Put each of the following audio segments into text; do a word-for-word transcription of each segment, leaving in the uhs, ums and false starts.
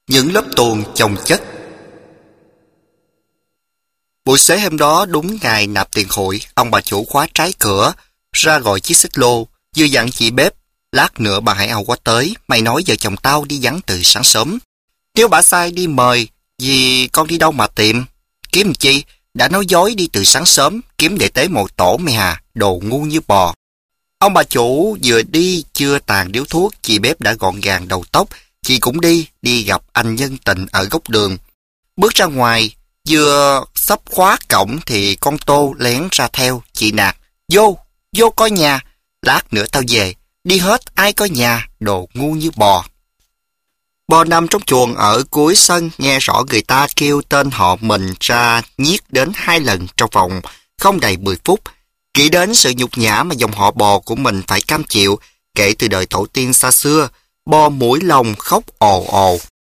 Những lớp tuồng chồng chất. Buổi sáng hôm đó đúng ngày nạp tiền hội, ông bà chủ khóa trái cửa, ra gọi chiếc xích lô, vừa dặn chị bếp, lát nữa bà Hải Âu qua tới, mày nói vợ chồng tao đi vắng từ sáng sớm. Nếu bà sai đi mời, vì con đi đâu mà tìm? Kiếm chi? Đã nói dối đi từ sáng sớm, kiếm để tế một tổ mày hà, đồ ngu như bò. Ông bà chủ vừa đi chưa tàn điếu thuốc, chị bếp đã gọn gàng đầu tóc, chị cũng đi, đi gặp anh nhân tình ở góc đường. Bước ra ngoài, vừa sắp khóa cổng thì con Tô lén ra theo, chị nạt, vô, vô coi nhà, lát nữa tao về, đi hết ai có nhà, đồ ngu như bò. Bò nằm trong chuồng ở cuối sân, nghe rõ người ta kêu tên họ mình ra nhiếc đến hai lần trong vòng không đầy mười phút. Nghĩ đến sự nhục nhã mà dòng họ bò của mình phải cam chịu kể từ đời tổ tiên xa xưa, bò mũi lòng khóc ồ ồ.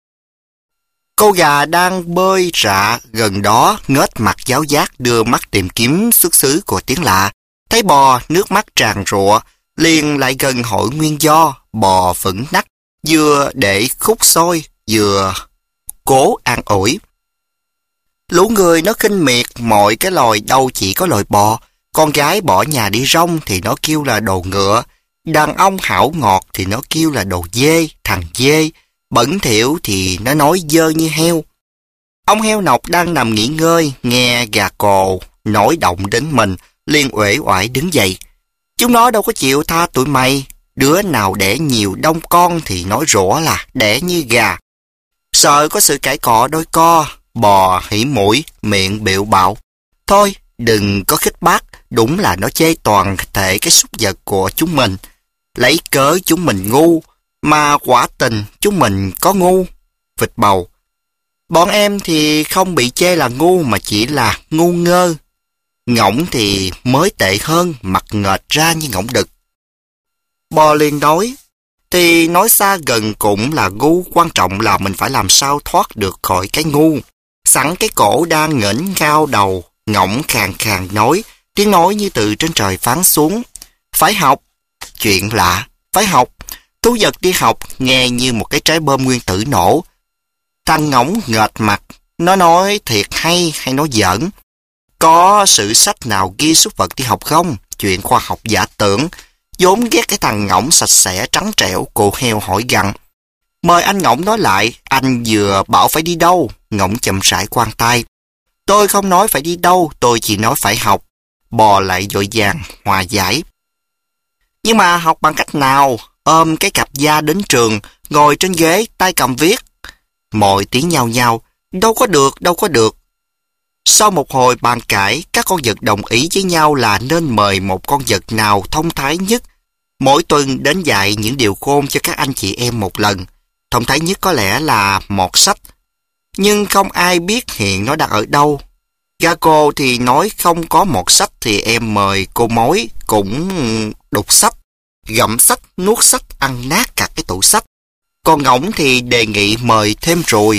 Con gà đang bơi rạ gần đó nghếch mặt giáo giác đưa mắt tìm kiếm xuất xứ của tiếng lạ. Thấy bò nước mắt tràn rụa, liền lại gần hỏi nguyên do. Bò phẫn nắc, vừa để khúc xôi, vừa cố an ủi. Lũ người nó khinh miệt mọi cái loài, đâu chỉ có loài bò. Con gái bỏ nhà đi rong thì nó kêu là đồ ngựa. Đàn ông hảo ngọt thì nó kêu là đồ dê, thằng dê. Bẩn thỉu thì nó nói dơ như heo. Ông heo nọc đang nằm nghỉ ngơi, nghe gà cồ nổi động đến mình, liền uể oải đứng dậy. Chúng nó đâu có chịu tha tụi mày. Đứa nào đẻ nhiều đông con thì nói rủa là đẻ như gà. Sợ có sự cãi cọ đôi co, bò hỉ mũi, miệng bịu bạo. Thôi, đừng có khích bác, đúng là nó chê toàn thể cái súc vật của chúng mình. Lấy cớ chúng mình ngu, mà quả tình chúng mình có ngu. Vịt bầu. Bọn em thì không bị chê là ngu mà chỉ là ngu ngơ. Ngỗng thì mới tệ hơn, mặt nghệch ra như ngỗng đực. Bò liền nói, thì nói xa gần cũng là ngu, quan trọng là mình phải làm sao thoát được khỏi cái ngu. Sẵn cái cổ đang ngẩng cao đầu, ngỗng khàn khàn nói, tiếng nói như từ trên trời phán xuống. Phải học. Chuyện lạ, phải học. Thú vật đi học nghe như một cái trái bom nguyên tử nổ. Thằng ngỗng nghệch mặt, nó nói thiệt hay hay nói giỡn. Có sự sách nào ghi súc vật đi học không? Chuyện khoa học giả tưởng. Vốn ghét cái thằng ngỗng sạch sẽ trắng trẻo, cô heo hỏi gặng. Mời anh ngỗng nói lại, anh vừa bảo phải đi đâu? Ngỗng chậm rãi khoan tay. Tôi không nói phải đi đâu, tôi chỉ nói phải học. Bò lại vội vàng, hòa giải. Nhưng mà học bằng cách nào? Ôm cái cặp da đến trường, ngồi trên ghế, tay cầm viết. Mọi tiếng nhao nhao, đâu có được, đâu có được. Sau một hồi bàn cãi, các con vật đồng ý với nhau là nên mời một con vật nào thông thái nhất mỗi tuần đến dạy những điều khôn cho các anh chị em một lần. Thông thái nhất có lẽ là một sách, nhưng không ai biết hiện nó đang ở đâu. Gà cô thì nói không có một sách thì em mời cô mối cũng đục sách, gặm sách, nuốt sách, ăn nát cả cái tủ sách. Còn ngỗng thì đề nghị mời thêm ruồi.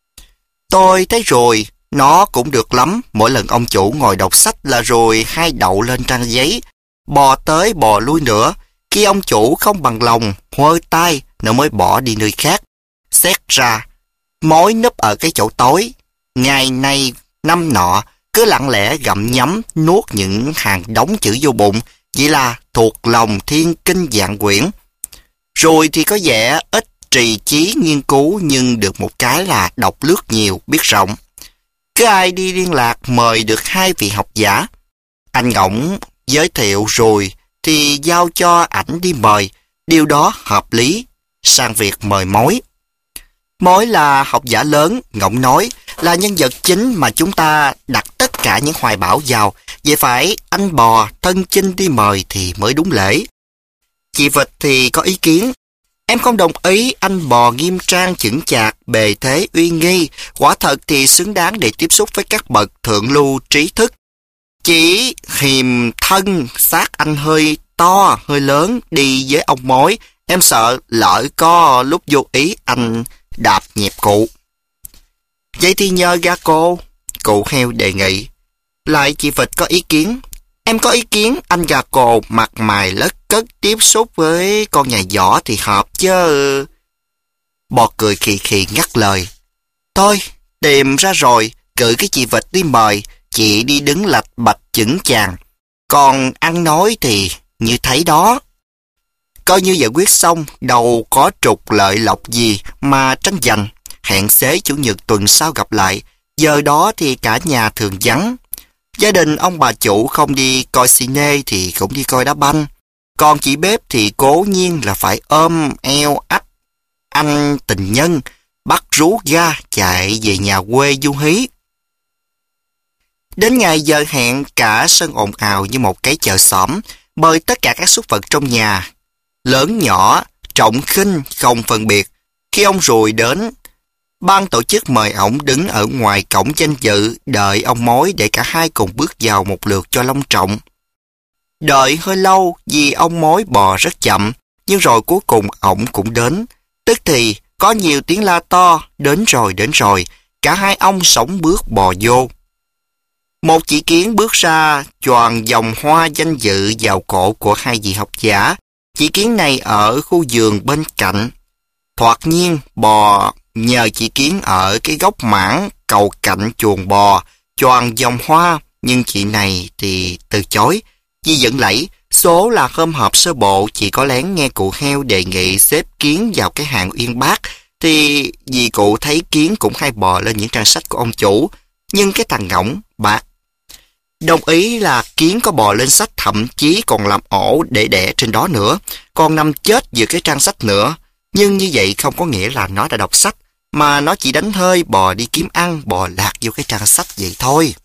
Tôi thấy ruồi nó cũng được lắm, mỗi lần ông chủ ngồi đọc sách là ruồi hai đậu lên trang giấy, bò tới bò lui nữa. Khi ông chủ không bằng lòng, huơ tay, nó mới bỏ đi nơi khác. Xét ra, mối núp ở cái chỗ tối, ngày nay năm nọ, cứ lặng lẽ gặm nhấm nuốt những hàng đống chữ vô bụng, chỉ là thuộc lòng thiên kinh vạn quyển. Rồi thì có vẻ ít trì trí nghiên cứu, nhưng được một cái là đọc lướt nhiều, biết rộng. Cứ ai đi liên lạc mời được hai vị học giả. Anh ngỗng giới thiệu rồi thì giao cho ảnh đi mời, điều đó hợp lý. Sang việc mời mối. Mối là học giả lớn, ngỗng nói, là nhân vật chính mà chúng ta đặt tất cả những hoài bão vào, vậy phải anh bò thân chinh đi mời thì mới đúng lễ. Chị vịt thì có ý kiến. Em không đồng ý, anh bò nghiêm trang chững chạc, bề thế uy nghi, quả thật thì xứng đáng để tiếp xúc với các bậc thượng lưu trí thức. Chỉ hiềm thân xác anh hơi to, hơi lớn, đi với ông mối, em sợ lỡ có lúc vô ý anh đạp nhẹp cụ. Vậy thì nhờ gà cô, cụ heo đề nghị. Lại chị vịt có ý kiến. Em có ý kiến anh gà cồ mặt mày lất cất tiếp xúc với con nhà giỏ thì hợp chứ. Bò cười khì khì ngắt lời. Thôi, tìm ra rồi, cử cái chị vịt đi mời, chị đi đứng lạch bạch chững chàng. Còn ăn nói thì như thấy đó. Coi như giải quyết xong, đâu có trục lợi lộc gì mà tranh giành. Hẹn xế chủ nhật tuần sau gặp lại, giờ đó thì cả nhà thường vắng. Gia đình ông bà chủ không đi coi cine thì cũng đi coi đá banh. Còn chị bếp thì cố nhiên là phải ôm eo ách anh tình nhân, bắt rú ga chạy về nhà quê du hí. Đến ngày giờ hẹn, cả sân ồn ào như một cái chợ xóm, mời tất cả các súc vật trong nhà, lớn nhỏ, trọng khinh không phân biệt. Khi ông Rùi đến, ban tổ chức mời ổng đứng ở ngoài cổng danh dự đợi ông Mối để cả hai cùng bước vào một lượt cho long trọng. Đợi hơi lâu vì ông Mối bò rất chậm, nhưng rồi cuối cùng ổng cũng đến. Tức thì có nhiều tiếng la to, đến rồi đến rồi, cả hai ông sóng bước bò vô. Một chị Kiến bước ra choàng vòng hoa danh dự vào cổ của hai vị học giả. Chị Kiến này ở khu vườn bên cạnh. Thoạt nhiên bò nhờ chị Kiến ở cái góc mảng cầu cạnh chuồng bò choàng vòng hoa, nhưng chị này thì từ chối. Vì dẫn lẫy, số là hôm họp sơ bộ chị có lén nghe cụ heo đề nghị xếp Kiến vào cái hàng uyên bác, thì vì cụ thấy Kiến cũng hay bò lên những trang sách của ông chủ, nhưng cái thằng ngỗng bạc đồng ý là Kiến có bò lên sách, thậm chí còn làm ổ để đẻ trên đó nữa, còn nằm chết giữa cái trang sách nữa. Nhưng như vậy không có nghĩa là nó đã đọc sách, mà nó chỉ đánh hơi bò đi kiếm ăn, bò lạc vô cái trang sách vậy thôi.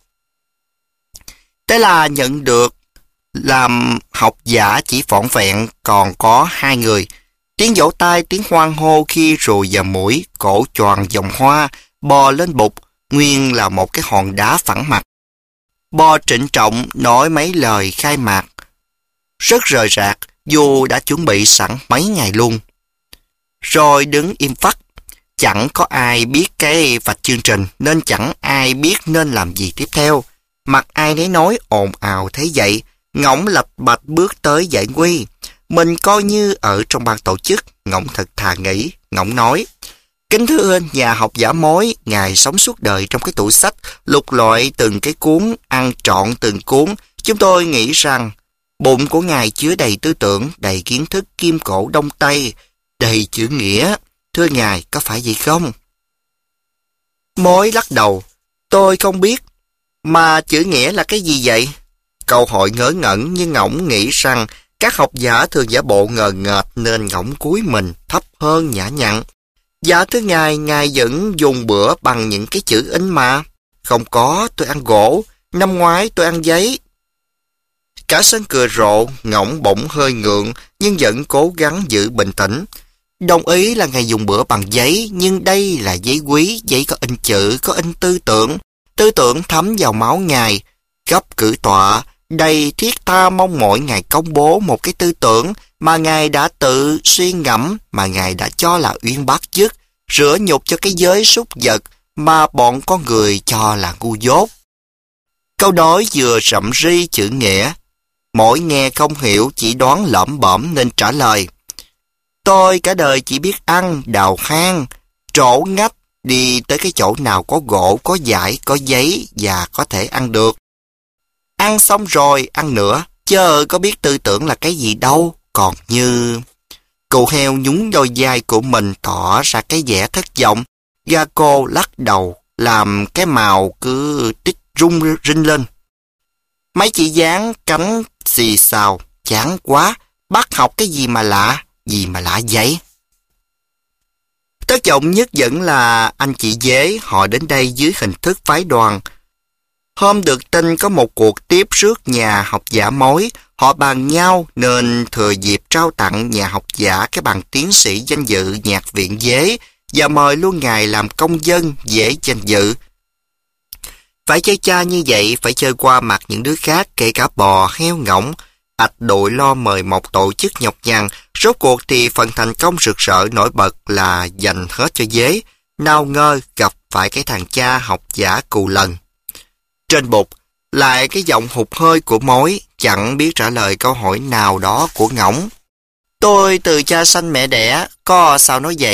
Thế là nhận được làm học giả chỉ vỏn vẹn còn có hai người. Tiếng vỗ tay, tiếng hoan hô khi Rùi và Mũi cổ choàng vòng hoa bò lên bục, nguyên là một cái hòn đá phẳng mặt. Bò trịnh trọng nói mấy lời khai mạc rất rời rạc, dù đã chuẩn bị sẵn mấy ngày luôn. Rồi đứng im phắt, chẳng có ai biết cái vạch chương trình, nên chẳng ai biết nên làm gì tiếp theo. Mặt ai nấy nói ồn ào thế vậy, Ngỗng lạch bạch bước tới giải nguy. Mình coi như ở trong ban tổ chức, Ngỗng thật thà nghĩ. Ngỗng nói: Kính thưa nhà học giả Mối, ngài sống suốt đời trong cái tủ sách, lục lọi từng cái cuốn, ăn trọn từng cuốn. Chúng tôi nghĩ rằng bụng của ngài chứa đầy tư tưởng, đầy kiến thức kim cổ đông tây, đầy chữ nghĩa. Thưa ngài, có phải vậy không? Mối lắc đầu: Tôi không biết. Mà chữ nghĩa là cái gì vậy? Câu hỏi ngớ ngẩn, nhưng Ngỗng nghĩ rằng các học giả thường giả bộ ngờ ngợt, nên Ngỗng cúi mình thấp hơn nhã nhặn. Dạ thưa ngài, ngài vẫn dùng bữa bằng những cái chữ in mà. Không có, tôi ăn gỗ. Năm ngoái tôi ăn giấy. Cả sân cười rộ. Ngỗng bỗng hơi ngượng, nhưng vẫn cố gắng giữ bình tĩnh. Đồng ý là ngài dùng bữa bằng giấy, nhưng đây là giấy quý, giấy có in chữ, có in tư tưởng. Tư tưởng thấm vào máu ngài. Gấp cử tọa, đầy thiết tha mong mỏi ngài công bố một cái tư tưởng mà ngài đã tự suy ngẫm, mà ngài đã cho là uyên bác nhất, rửa nhục cho cái giới súc vật mà bọn con người cho là ngu dốt. Câu nói vừa rậm ri chữ nghĩa, mỗi nghe không hiểu chỉ đoán lẩm bẩm nên trả lời: Tôi cả đời chỉ biết ăn, đào hang, trổ ngách, đi tới cái chỗ nào có gỗ, có vải, có giấy và có thể ăn được. Ăn xong rồi, ăn nữa, chớ có biết tư tưởng là cái gì đâu. Còn như... Cụ heo nhún đôi vai của mình tỏ ra cái vẻ thất vọng. Ga cô lắc đầu, làm cái màu cứ tích rung rinh lên. Mấy chị dán cánh xì xào, chán quá, bắt học cái gì mà lạ, gì mà lạ vậy? Thất vọng nhất vẫn là anh chị Dế, họ đến đây dưới hình thức phái đoàn. Hôm được tin có một cuộc tiếp rước nhà học giả Mối, họ bàn nhau nên thừa dịp trao tặng nhà học giả cái bằng tiến sĩ danh dự nhạc viện Dế và mời luôn ngài làm công dân dễ danh dự. Phải chơi cha như vậy, phải chơi qua mặt những đứa khác, kể cả bò, heo, ngỗng. Ạch đội lo mời một tổ chức nhọc nhằn, rốt cuộc thì phần thành công rực rỡ nổi bật là dành hết cho Dế. Nào ngờ gặp phải cái thằng cha học giả cù lần. Trên bục, lại cái giọng hụt hơi của Mối, chẳng biết trả lời câu hỏi nào đó của Ngỗng. Tôi từ cha sanh mẹ đẻ, có sao nói vậy?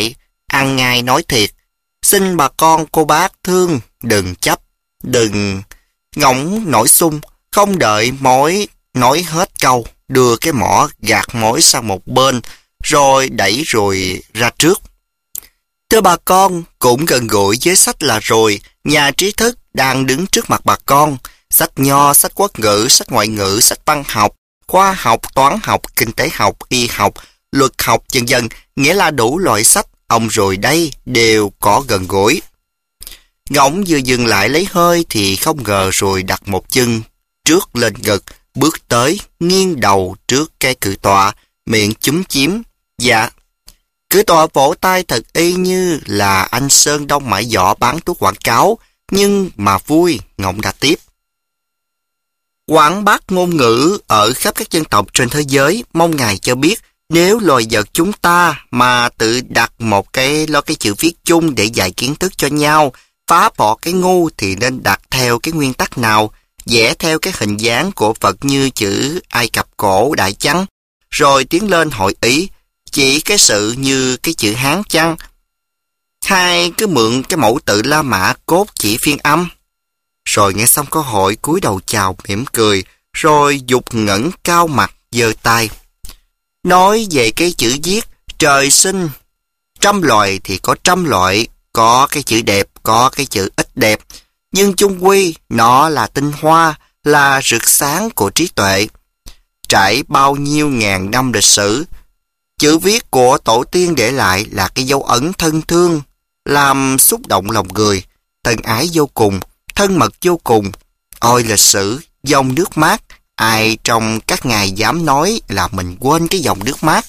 Ăn ngay nói thiệt, xin bà con cô bác thương, đừng chấp, đừng ngỗng nổi sung, không đợi mối nói hết câu, đưa cái mỏ gạt mối sang một bên, rồi đẩy rồi ra trước. Thưa bà con, cũng gần gũi với sách là rồi, nhà trí thức đang đứng trước mặt bà con, sách nho, sách quốc ngữ, sách ngoại ngữ, sách văn học, khoa học, toán học, kinh tế học, y học, luật học, vân vân, nghĩa là đủ loại sách, ông rồi đây đều có gần gũi. Ngỗng vừa dừng lại lấy hơi thì không ngờ rồi đặt một chân trước lên ngực, bước tới, nghiêng đầu trước cái cự tọa, miệng chúm chím. Dạ. Cự tọa vỗ tay thật y như là anh Sơn Đông Mãi Giỏ bán thuốc quảng cáo, nhưng mà vui. Ngỗng đã tiếp. Quảng bá ngôn ngữ ở khắp các dân tộc trên thế giới, mong ngài cho biết, nếu loài vật chúng ta mà tự đặt một cái lo cái chữ viết chung để dạy kiến thức cho nhau, phá bỏ cái ngu thì nên đặt theo cái nguyên tắc nào, vẽ theo cái hình dáng của vật như chữ Ai Cập cổ đại chăng, rồi tiến lên hội ý, chỉ cái sự như cái chữ Hán chăng, hay cứ mượn cái mẫu tự La Mã cốt chỉ phiên âm. Rồi nghe xong câu hỏi cúi đầu chào mỉm cười, rồi dục ngẩng cao mặt giơ tay. Nói về cái chữ viết, trời sinh trăm loại thì có trăm loại, có cái chữ đẹp, có cái chữ ít đẹp, nhưng chung quy nó là tinh hoa, là rực sáng của trí tuệ. Trải bao nhiêu ngàn năm lịch sử, chữ viết của tổ tiên để lại là cái dấu ấn thân thương, làm xúc động lòng người, thân ái vô cùng, thân mật vô cùng. Ôi lịch sử, dòng nước mát, ai trong các ngài dám nói là mình quên cái dòng nước mát.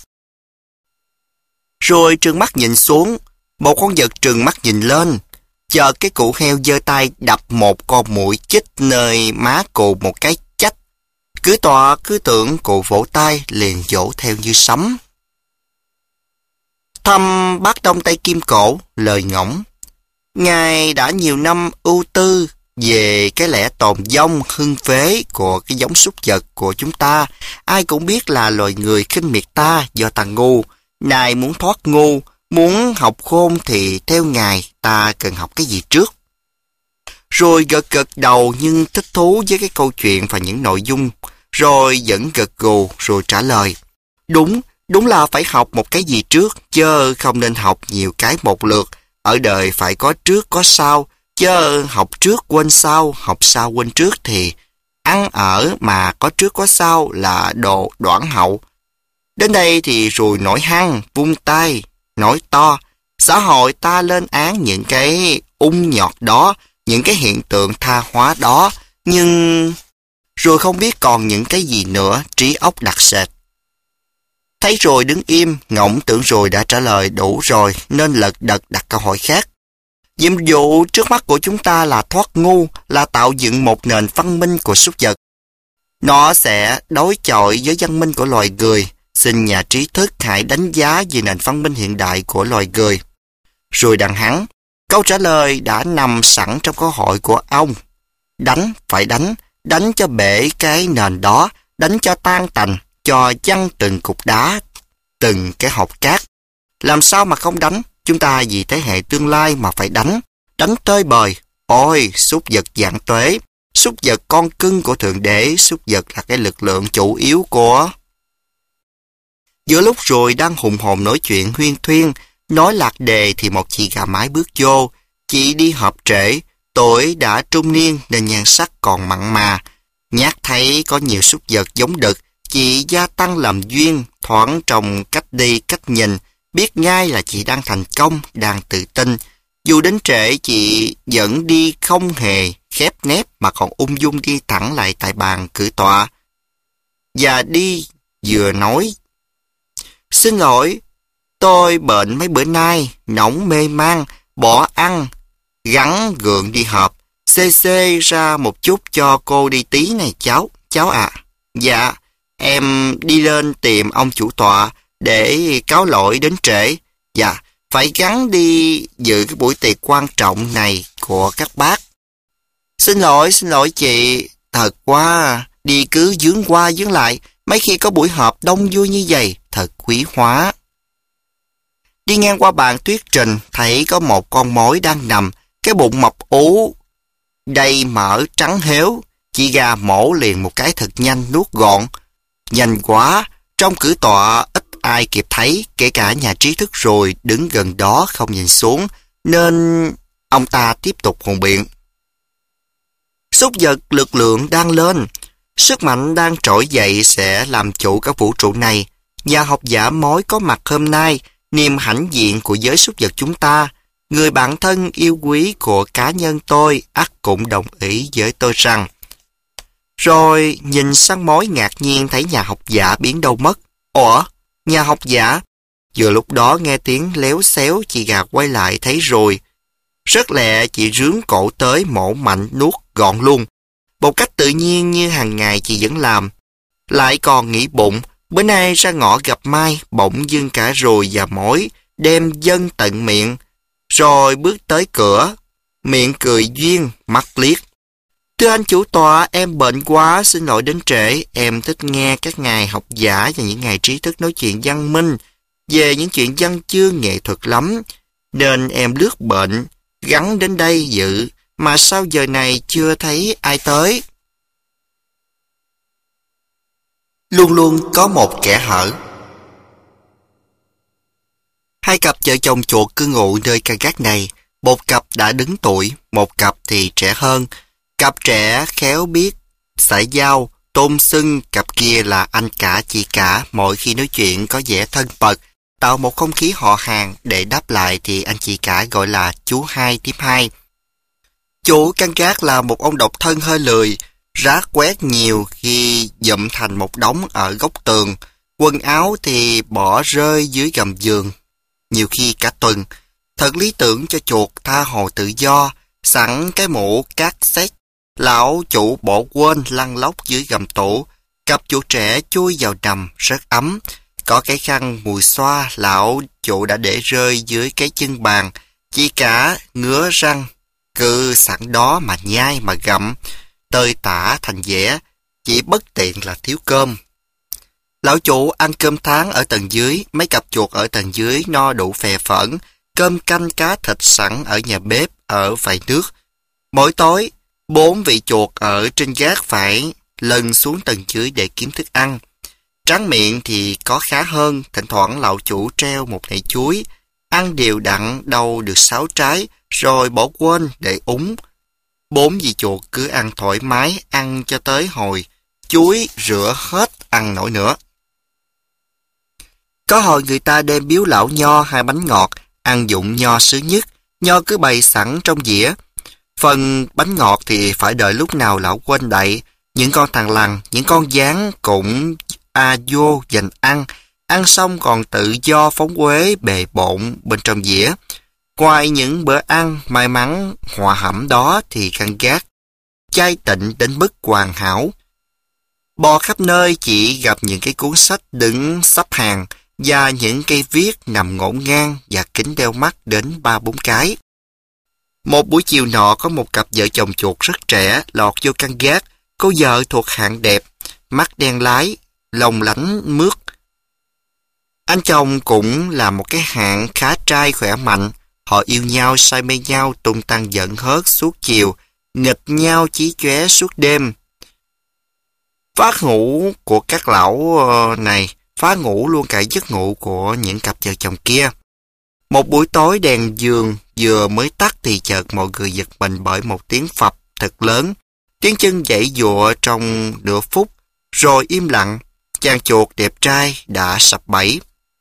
Rồi trừng mắt nhìn xuống, một con vật trừng mắt nhìn lên, chờ cái cụ heo giơ tay đập một con muỗi chích nơi má cụ một cái chách. Cứ tọa cứ tưởng cụ vỗ tay liền vỗ theo như sấm. Thăm bác Đông Tây Kim Cổ, lời Ngỗng. Ngài đã nhiều năm ưu tư về cái lẽ tồn vong hưng phế của cái giống súc vật của chúng ta. Ai cũng biết là loài người khinh miệt ta do ta ngu. Này muốn thoát ngu, muốn học khôn thì theo ngài ta cần học cái gì trước? Rồi gật gật đầu nhưng thích thú với cái câu chuyện và những nội dung, rồi vẫn gật gù rồi trả lời. Đúng, đúng là phải học một cái gì trước, chứ không nên học nhiều cái một lượt. Ở đời phải có trước có sau, chứ học trước quên sau, học sau quên trước thì ăn ở mà có trước có sau là đồ đoản hậu. Đến đây thì rồi nổi hăng, vung tay, nói to. Xã hội ta lên án những cái ung nhọt đó, những cái hiện tượng tha hóa đó, nhưng rồi không biết còn những cái gì nữa, trí óc đặc sệt. Thấy rồi đứng im, Ngỗng tưởng rồi đã trả lời đủ rồi nên lật đật đặt câu hỏi khác. Nhiệm vụ trước mắt của chúng ta là thoát ngu, là tạo dựng một nền văn minh của súc vật. Nó sẽ đối chọi với văn minh của loài người. Xin nhà trí thức hãy đánh giá về nền văn minh hiện đại của loài người. Rồi đằng hắn, câu trả lời đã nằm sẵn trong câu hỏi của ông. Đánh, phải đánh, đánh cho bể cái nền đó, đánh cho tan tành, cho văng từng cục đá, từng cái hộp cát. Làm sao mà không đánh? Chúng ta vì thế hệ tương lai mà phải đánh, đánh tơi bời. Ôi, súc vật vạn tuế, súc vật con cưng của Thượng Đế, súc vật là cái lực lượng chủ yếu của... Giữa lúc rồi đang hùng hồn nói chuyện huyên thuyên, nói lạc đề thì một chị gà mái bước vô. Chị đi họp trễ, tuổi đã trung niên nên nhan sắc còn mặn mà. Nhát thấy có nhiều súc vật giống đực, chị gia tăng làm duyên, thoáng trong cách đi cách nhìn, biết ngay là chị đang thành công, đang tự tin. Dù đến trễ chị vẫn đi không hề khép nép mà còn ung dung đi thẳng lại tại bàn cử tọa. Và đi vừa nói. Xin lỗi, tôi bệnh mấy bữa nay, nóng mê man, bỏ ăn, gắn gượng đi họp. Xê xê ra một chút cho cô đi tí này cháu, cháu ạ. À. Dạ, em đi lên tìm ông chủ tọa để cáo lỗi đến trễ. Dạ, phải gắn đi dự cái buổi tiệc quan trọng này của các bác. Xin lỗi, xin lỗi chị, thật quá, đi cứ dướng qua dướng lại, mấy khi có buổi họp đông vui như vậy, thật quý hóa. Đi ngang qua bàn thuyết trình, thấy có một con mối đang nằm, cái bụng mập ú, đầy mỡ trắng héo. Chị gà mổ liền một cái thật nhanh nuốt gọn. Nhanh quá, trong cử tọa ít ai kịp thấy, kể cả nhà trí thức rồi đứng gần đó không nhìn xuống, nên ông ta tiếp tục hùng biện. Súc vật lực lượng đang lên, sức mạnh đang trỗi dậy sẽ làm chủ các vũ trụ này. Nhà học giả mối có mặt hôm nay, niềm hãnh diện của giới súc vật chúng ta, người bạn thân yêu quý của cá nhân tôi ắt cũng đồng ý với tôi rằng. Rồi nhìn sang mối ngạc nhiên thấy nhà học giả biến đâu mất. Ủa, nhà học giả? Vừa lúc đó nghe tiếng léo xéo, chị gà quay lại thấy rồi. Rất lẹ chị rướn cổ tới mổ mạnh nuốt gọn luôn. Một cách tự nhiên như hàng ngày chị vẫn làm. Lại còn nghĩ bụng, bữa nay ra ngõ gặp Mai, bỗng dưng cả rồi và mối, đem dâng tận miệng. Rồi bước tới cửa, miệng cười duyên, mắt liếc. Thưa anh chủ tọa, em bệnh quá, xin lỗi đến trễ. Em thích nghe các ngài học giả và những ngài trí thức nói chuyện văn minh về những chuyện văn chương nghệ thuật lắm. Nên em lướt bệnh, gắn đến đây dự, mà sao giờ này chưa thấy ai tới. Luôn luôn có một kẻ hở. Hai cặp vợ chồng chuột cư ngụ nơi căn gác này. Một cặp đã đứng tuổi, một cặp thì trẻ hơn. Cặp trẻ khéo biết xã giao, tôn xưng cặp kia là anh cả chị cả, mỗi khi nói chuyện có vẻ thân mật, tạo một không khí họ hàng. Để đáp lại thì anh chị cả gọi là chú hai tiếp hai. Chủ căn gác là một ông độc thân hơi lười, rác quét nhiều khi dụm thành một đống ở góc tường, quần áo thì bỏ rơi dưới gầm giường, nhiều khi cả tuần. Thật lý tưởng cho chuột tha hồ tự do, sẵn cái mũ cát xét. Lão chủ bỏ quên lăn lóc dưới gầm tủ, cặp chuột trẻ chui vào nằm rất ấm. Có cái khăn mùi xoa lão chủ đã để rơi dưới cái chân bàn, chỉ cả ngứa răng, cứ sẵn đó mà nhai mà gặm, tơi tả thành dẻ, chỉ bất tiện là thiếu cơm. Lão chủ ăn cơm tháng ở tầng dưới, mấy cặp chuột ở tầng dưới no đủ phè phởn, cơm canh cá thịt sẵn ở nhà bếp, ở vại nước. Mỗi tối, bốn vị chuột ở trên gác phải lần xuống tầng dưới để kiếm thức ăn. Tráng miệng thì có khá hơn, thỉnh thoảng lão chủ treo một nải chuối, ăn đều đặn đâu được sáu trái, rồi bỏ quên để úng. Bốn vị chuột cứ ăn thoải mái, ăn cho tới hồi chuối rửa hết ăn nổi nữa. Có hồi người ta đem biếu lão nho hai bánh ngọt, ăn dụng nho sướng nhất, nho cứ bày sẵn trong dĩa. Phần bánh ngọt thì phải đợi lúc nào lão quên đậy. Những con thằn lằn, những con gián cũng a vô dành ăn, ăn xong còn tự do phóng uế bề bộn bên trong dĩa. Ngoài những bữa ăn may mắn hòa hẩm đó thì căn gác chai tịnh đến mức hoàn hảo. Bò khắp nơi chỉ gặp những cái cuốn sách đứng sắp hàng và những cây viết nằm ngổn ngang và kính đeo mắt đến ba bốn cái. Một buổi chiều nọ có một cặp vợ chồng chuột rất trẻ lọt vô căn gác. Cô vợ thuộc hạng đẹp, mắt đen lái, lồng lánh mướt. Anh chồng cũng là một cái hạng khá trai khỏe mạnh. Họ yêu nhau, say mê nhau, tung tăng giận hớt suốt chiều, nghịch nhau chí chóe suốt đêm. Phá ngủ của các lão này, phá ngủ luôn cả giấc ngủ của những cặp vợ chồng kia. Một buổi tối đèn giường vừa mới tắt thì chợt mọi người giật mình bởi một tiếng phập thật lớn. Tiếng chân giãy giụa trong nửa phút, rồi im lặng, chàng chuột đẹp trai đã sập bẫy.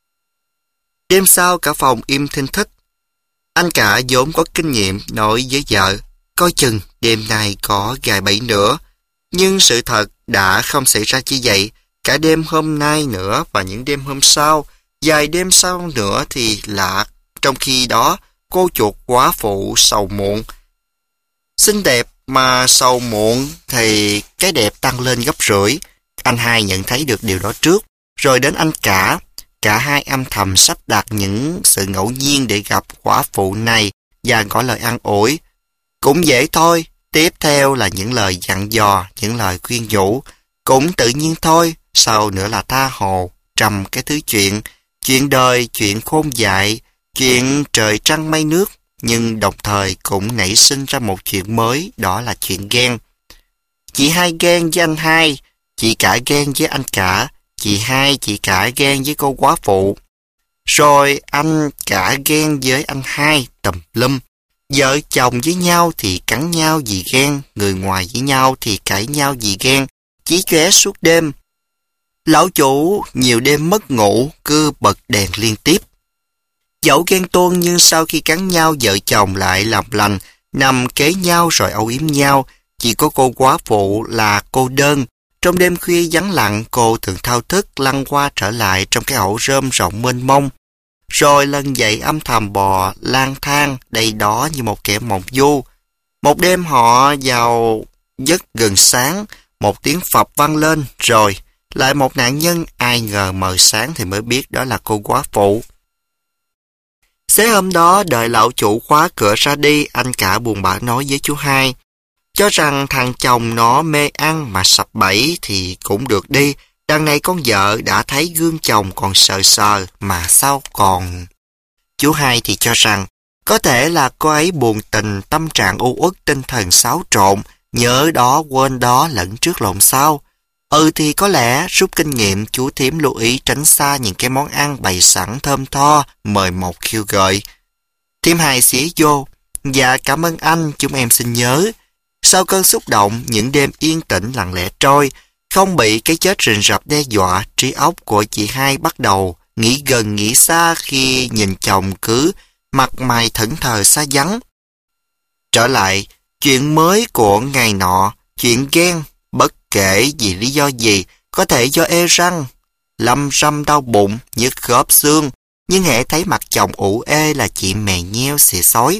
Đêm sau cả phòng im thinh thích. Anh cả vốn có kinh nghiệm nói với vợ, coi chừng đêm nay có gài bẫy nữa. Nhưng sự thật đã không xảy ra như vậy. Cả đêm hôm nay nữa và những đêm hôm sau, vài đêm sau nữa thì lạ. Trong khi đó, cô chuột quá phụ sầu muộn. Xinh đẹp mà sầu muộn thì cái đẹp tăng lên gấp rưỡi. Anh hai nhận thấy được điều đó trước. Rồi đến anh cả. Cả hai âm thầm sắp đặt những sự ngẫu nhiên để gặp quả phụ này và gọi lời an ủi. Cũng dễ thôi. Tiếp theo là những lời dặn dò, những lời khuyên nhủ. Cũng tự nhiên thôi. Sau nữa là tha hồ, trầm cái thứ chuyện. Chuyện đời, chuyện khôn dại. chuyện trời trăng mây nước, nhưng đồng thời cũng nảy sinh ra một chuyện mới, đó là chuyện ghen. Chị hai ghen với anh hai, chị cả ghen với anh cả, chị hai chị cả ghen với cô quá phụ. Rồi anh cả ghen với anh hai, tùm lum. Vợ chồng với nhau thì cắn nhau vì ghen, người ngoài với nhau thì cãi nhau vì ghen, chí chóe suốt đêm. Lão chủ nhiều đêm mất ngủ, cứ bật đèn liên tiếp. Dẫu ghen tuông nhưng sau khi cắn nhau, vợ chồng lại làm lành, nằm kế nhau rồi âu yếm nhau. Chỉ có cô quá phụ là cô đơn. Trong đêm khuya vắng lặng, cô thường thao thức lăn qua trở lại trong cái ổ rơm rộng mênh mông. Rồi lần dậy âm thầm bò lang thang đây đó như một kẻ mộng du. Một đêm họ vào giấc gần sáng, một tiếng phập vang lên, rồi lại một nạn nhân. Ai ngờ mờ sáng thì mới biết đó là cô quá phụ. Sáng hôm đó đợi lão chủ khóa cửa ra đi, anh cả buồn bã nói với chú hai, cho rằng thằng chồng nó mê ăn mà sập bẫy thì cũng được đi. Đằng này con vợ đã thấy gương chồng còn sờ sờ mà sao còn... Chú hai thì cho rằng có thể là cô ấy buồn tình, tâm trạng u uất, tinh thần xáo trộn, nhớ đó quên đó, lẫn trước lộn sau. Ừ thì có lẽ rút kinh nghiệm, chú thím lưu ý tránh xa những cái món ăn bày sẵn thơm tho, mời một khiêu gợi. Thím hai xía vô, dạ cảm ơn anh, chúng em xin nhớ. Sau cơn xúc động, những đêm yên tĩnh lặng lẽ trôi, không bị cái chết rình rập đe dọa, trí óc của chị hai bắt đầu nghĩ gần nghĩ xa khi nhìn chồng cứ mặt mày thẫn thờ xa vắng. Trở lại, chuyện mới của ngày nọ, chuyện ghen, bất kể vì lý do gì, có thể do ê răng, lâm râm đau bụng, nhức khớp xương, nhưng hễ thấy mặt chồng ủ ê là chị mè nheo xì xói.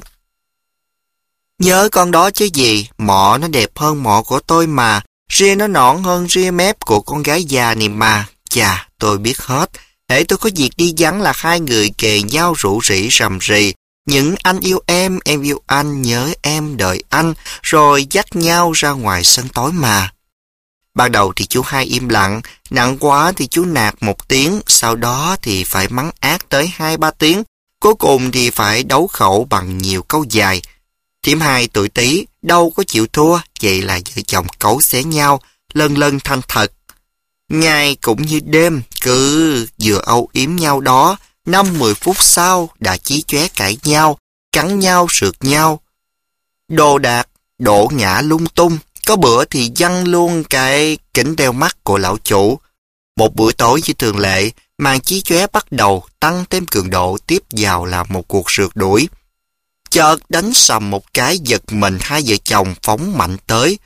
Nhớ con đó chứ gì, mọ nó đẹp hơn mọ của tôi mà, ria nó nõn hơn ria mép của con gái già này mà. Chà, tôi biết hết. Hễ tôi có việc đi vắng là hai người kề nhau rủ rỉ rầm rì. Những anh yêu em, em yêu anh, nhớ em, đợi anh, rồi dắt nhau ra ngoài sân tối mà. Ban đầu thì chú hai im lặng, nặng quá thì chú nạt một tiếng, sau đó thì phải mắng ác tới hai ba tiếng, cuối cùng thì phải đấu khẩu bằng nhiều câu dài. Thím hai tuổi Tý đâu có chịu thua, vậy là vợ chồng cấu xé nhau, lần lần thành thật. Ngày cũng như đêm, cứ vừa âu yếm nhau đó, năm mười phút sau đã chí chóe cãi nhau, cắn nhau sượt nhau. Đồ đạc, đổ ngã lung tung, có bữa thì văng luôn cái kính đeo mắt của lão chủ. Một buổi tối như thường lệ, màn chí chóe bắt đầu tăng thêm cường độ, tiếp vào là một cuộc rượt đuổi. Chợt đánh sầm một cái, giật mình hai vợ chồng phóng mạnh tới,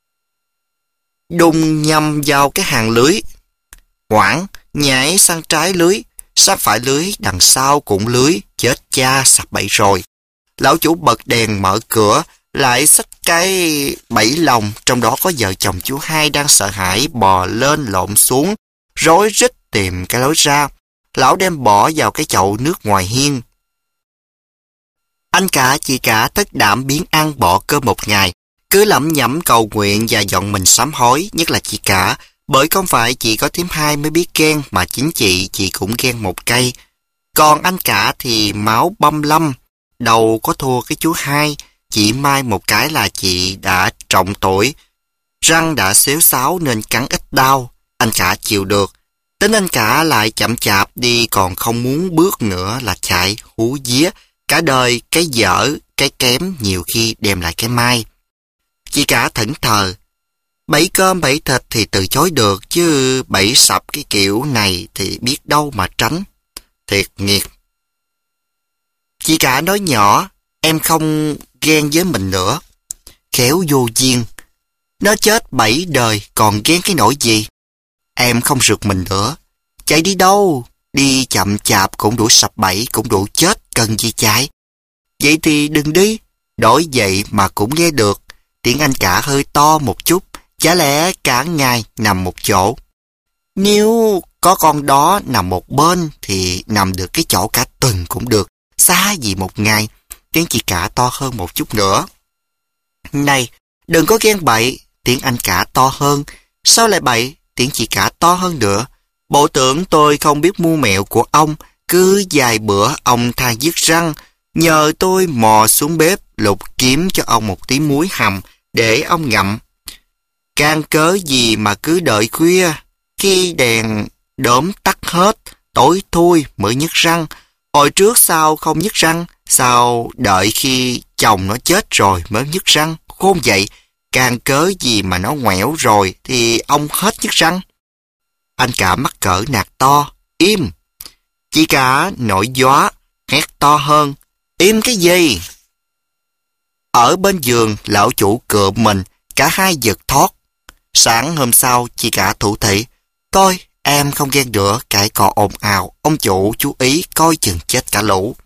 đùng nhằm vào cái hàng lưới. Hoảng nhảy sang trái lưới, sang phải lưới, đằng sau cũng lưới, chết cha, sập bẫy rồi. Lão chủ bật đèn mở cửa, lại xách cái bẫy lồng, trong đó có vợ chồng chú hai đang sợ hãi bò lên lộn xuống, rối rít tìm cái lối ra. Lão đem bỏ vào cái chậu nước ngoài hiên. Anh cả chị cả tất đảm biến ăn bỏ cơm một ngày, cứ lẩm nhẩm cầu nguyện và giọng mình sám hối, nhất là chị cả, bởi không phải chị có thím hai mới biết ghen, mà chính chị, chị cũng ghen một cây. Còn anh cả thì máu băm lâm, đầu có thua cái chú hai, chỉ mai một cái là chị đã trọng tuổi, răng đã xéo xáo nên cắn ít đau. Anh cả chịu được, tính anh cả lại chậm chạp đi, còn không muốn bước nữa là chạy, hú vía. Cả đời cái dở, cái kém nhiều khi đem lại cái mai. Chị cả thẫn thờ, bẫy cơm bẫy thịt thì từ chối được, chứ bẫy sập cái kiểu này thì biết đâu mà tránh. Thiệt nghiệt. Chị cả nói nhỏ, em không ghen với mình nữa. Khéo vô duyên. Nó chết bảy đời còn ghen cái nỗi gì. Em không rượt mình nữa. Chạy đi đâu? Đi chậm chạp cũng đủ sập bẫy, cũng đủ chết, cần gì chạy. Vậy thì đừng đi. Đổi vậy mà cũng nghe được. Tiếng anh cả hơi to một chút, chả lẽ cả ngày nằm một chỗ. Nếu có con đó nằm một bên thì nằm được cái chỗ cả tuần cũng được, xa gì một ngày. Tiếng chị cả to hơn một chút nữa. Này, đừng có ghen bậy. Tiếng anh cả to hơn. Sao lại bậy? Tiếng chị cả to hơn nữa. Bộ tưởng tôi không biết mưu mẹo của ông, Cứ vài bữa ông than dứt răng, nhờ tôi mò xuống bếp lục kiếm cho ông một tí muối hầm để ông ngậm. Can cớ gì mà cứ đợi khuya, khi đèn đốm tắt hết, tối thui mới nhức răng. Hồi trước sao không nhức răng, sao đợi khi chồng nó chết rồi mới nhức răng, khôn vậy. Can cớ gì mà nó ngoẻo rồi thì ông hết nhức răng. Anh cả mắc cỡ nạt to, im. Chị cả nổi gió, hét to hơn, im cái gì? Ở bên giường, lão chủ cựa mình, cả hai giật thót. Sáng hôm sau, chị cả thủ thị, thôi em không ghen nữa, cãi cọ ồn ào, ông chủ chú ý coi chừng chết cả lũ.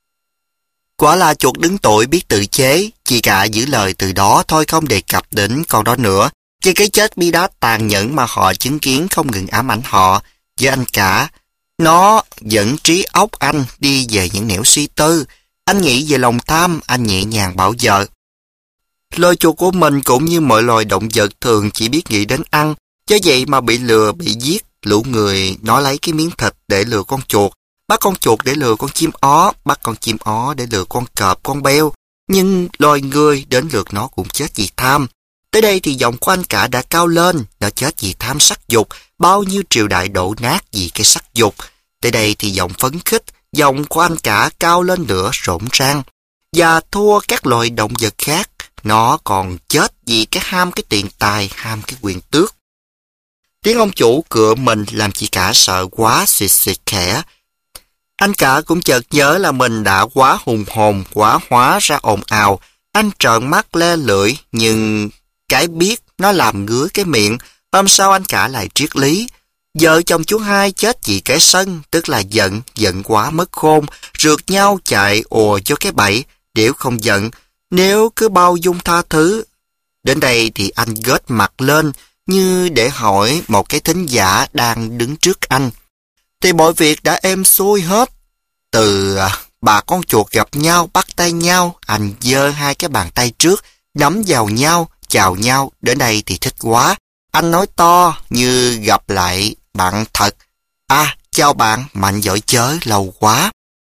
Quả là chuột đứng tuổi biết tự chế, chị cả giữ lời từ đó thôi không đề cập đến con đó nữa. Chứ cái chết bi đát tàn nhẫn mà họ chứng kiến không ngừng ám ảnh họ. Với anh cả, nó dẫn trí óc anh đi về những nẻo suy tư. Anh nghĩ về lòng tham, anh nhẹ nhàng bảo vợ. Loài chuột của mình cũng như mọi loài động vật thường chỉ biết nghĩ đến ăn. Cho vậy mà bị lừa, bị giết, lũ người nó lấy cái miếng thịt để lừa con chuột, bắt con chuột để lừa con chim ó, bắt con chim ó để lừa con cọp, con beo. Nhưng loài người đến lượt nó cũng chết vì tham. Tới đây thì giọng của anh cả đã cao lên, nó chết vì tham sắc dục, bao nhiêu triều đại đổ nát vì cái sắc dục. Tới đây thì giọng phấn khích, giọng của anh cả cao lên nữa rộn rang. Và thua các loài động vật khác, nó còn chết vì cái ham cái tiền tài, ham cái quyền tước. Tiếng ông chủ cựa mình làm chị cả sợ quá, xịt xịt khẽ. Anh cả cũng chợt nhớ là mình đã quá hùng hồn, quá hóa ra ồn ào. Anh trợn mắt le lưỡi, nhưng cái biết nó làm ngứa cái miệng. Hôm sau anh cả lại triết lý. Vợ chồng chú hai chết vì cái sân, tức là giận, giận quá mất khôn, rượt nhau chạy ùa cho cái bẫy, nếu không giận, nếu cứ bao dung tha thứ. Đến đây thì anh gết mặt lên, như để hỏi một cái thính giả đang đứng trước anh. Thì mọi việc đã êm xuôi hết. Từ bà con chuột gặp nhau, bắt tay nhau, anh giơ hai cái bàn tay trước, nắm vào nhau, chào nhau, đến đây thì thích quá. Anh nói to như gặp lại bạn thật. À, chào bạn, mạnh giỏi chớ, lâu quá.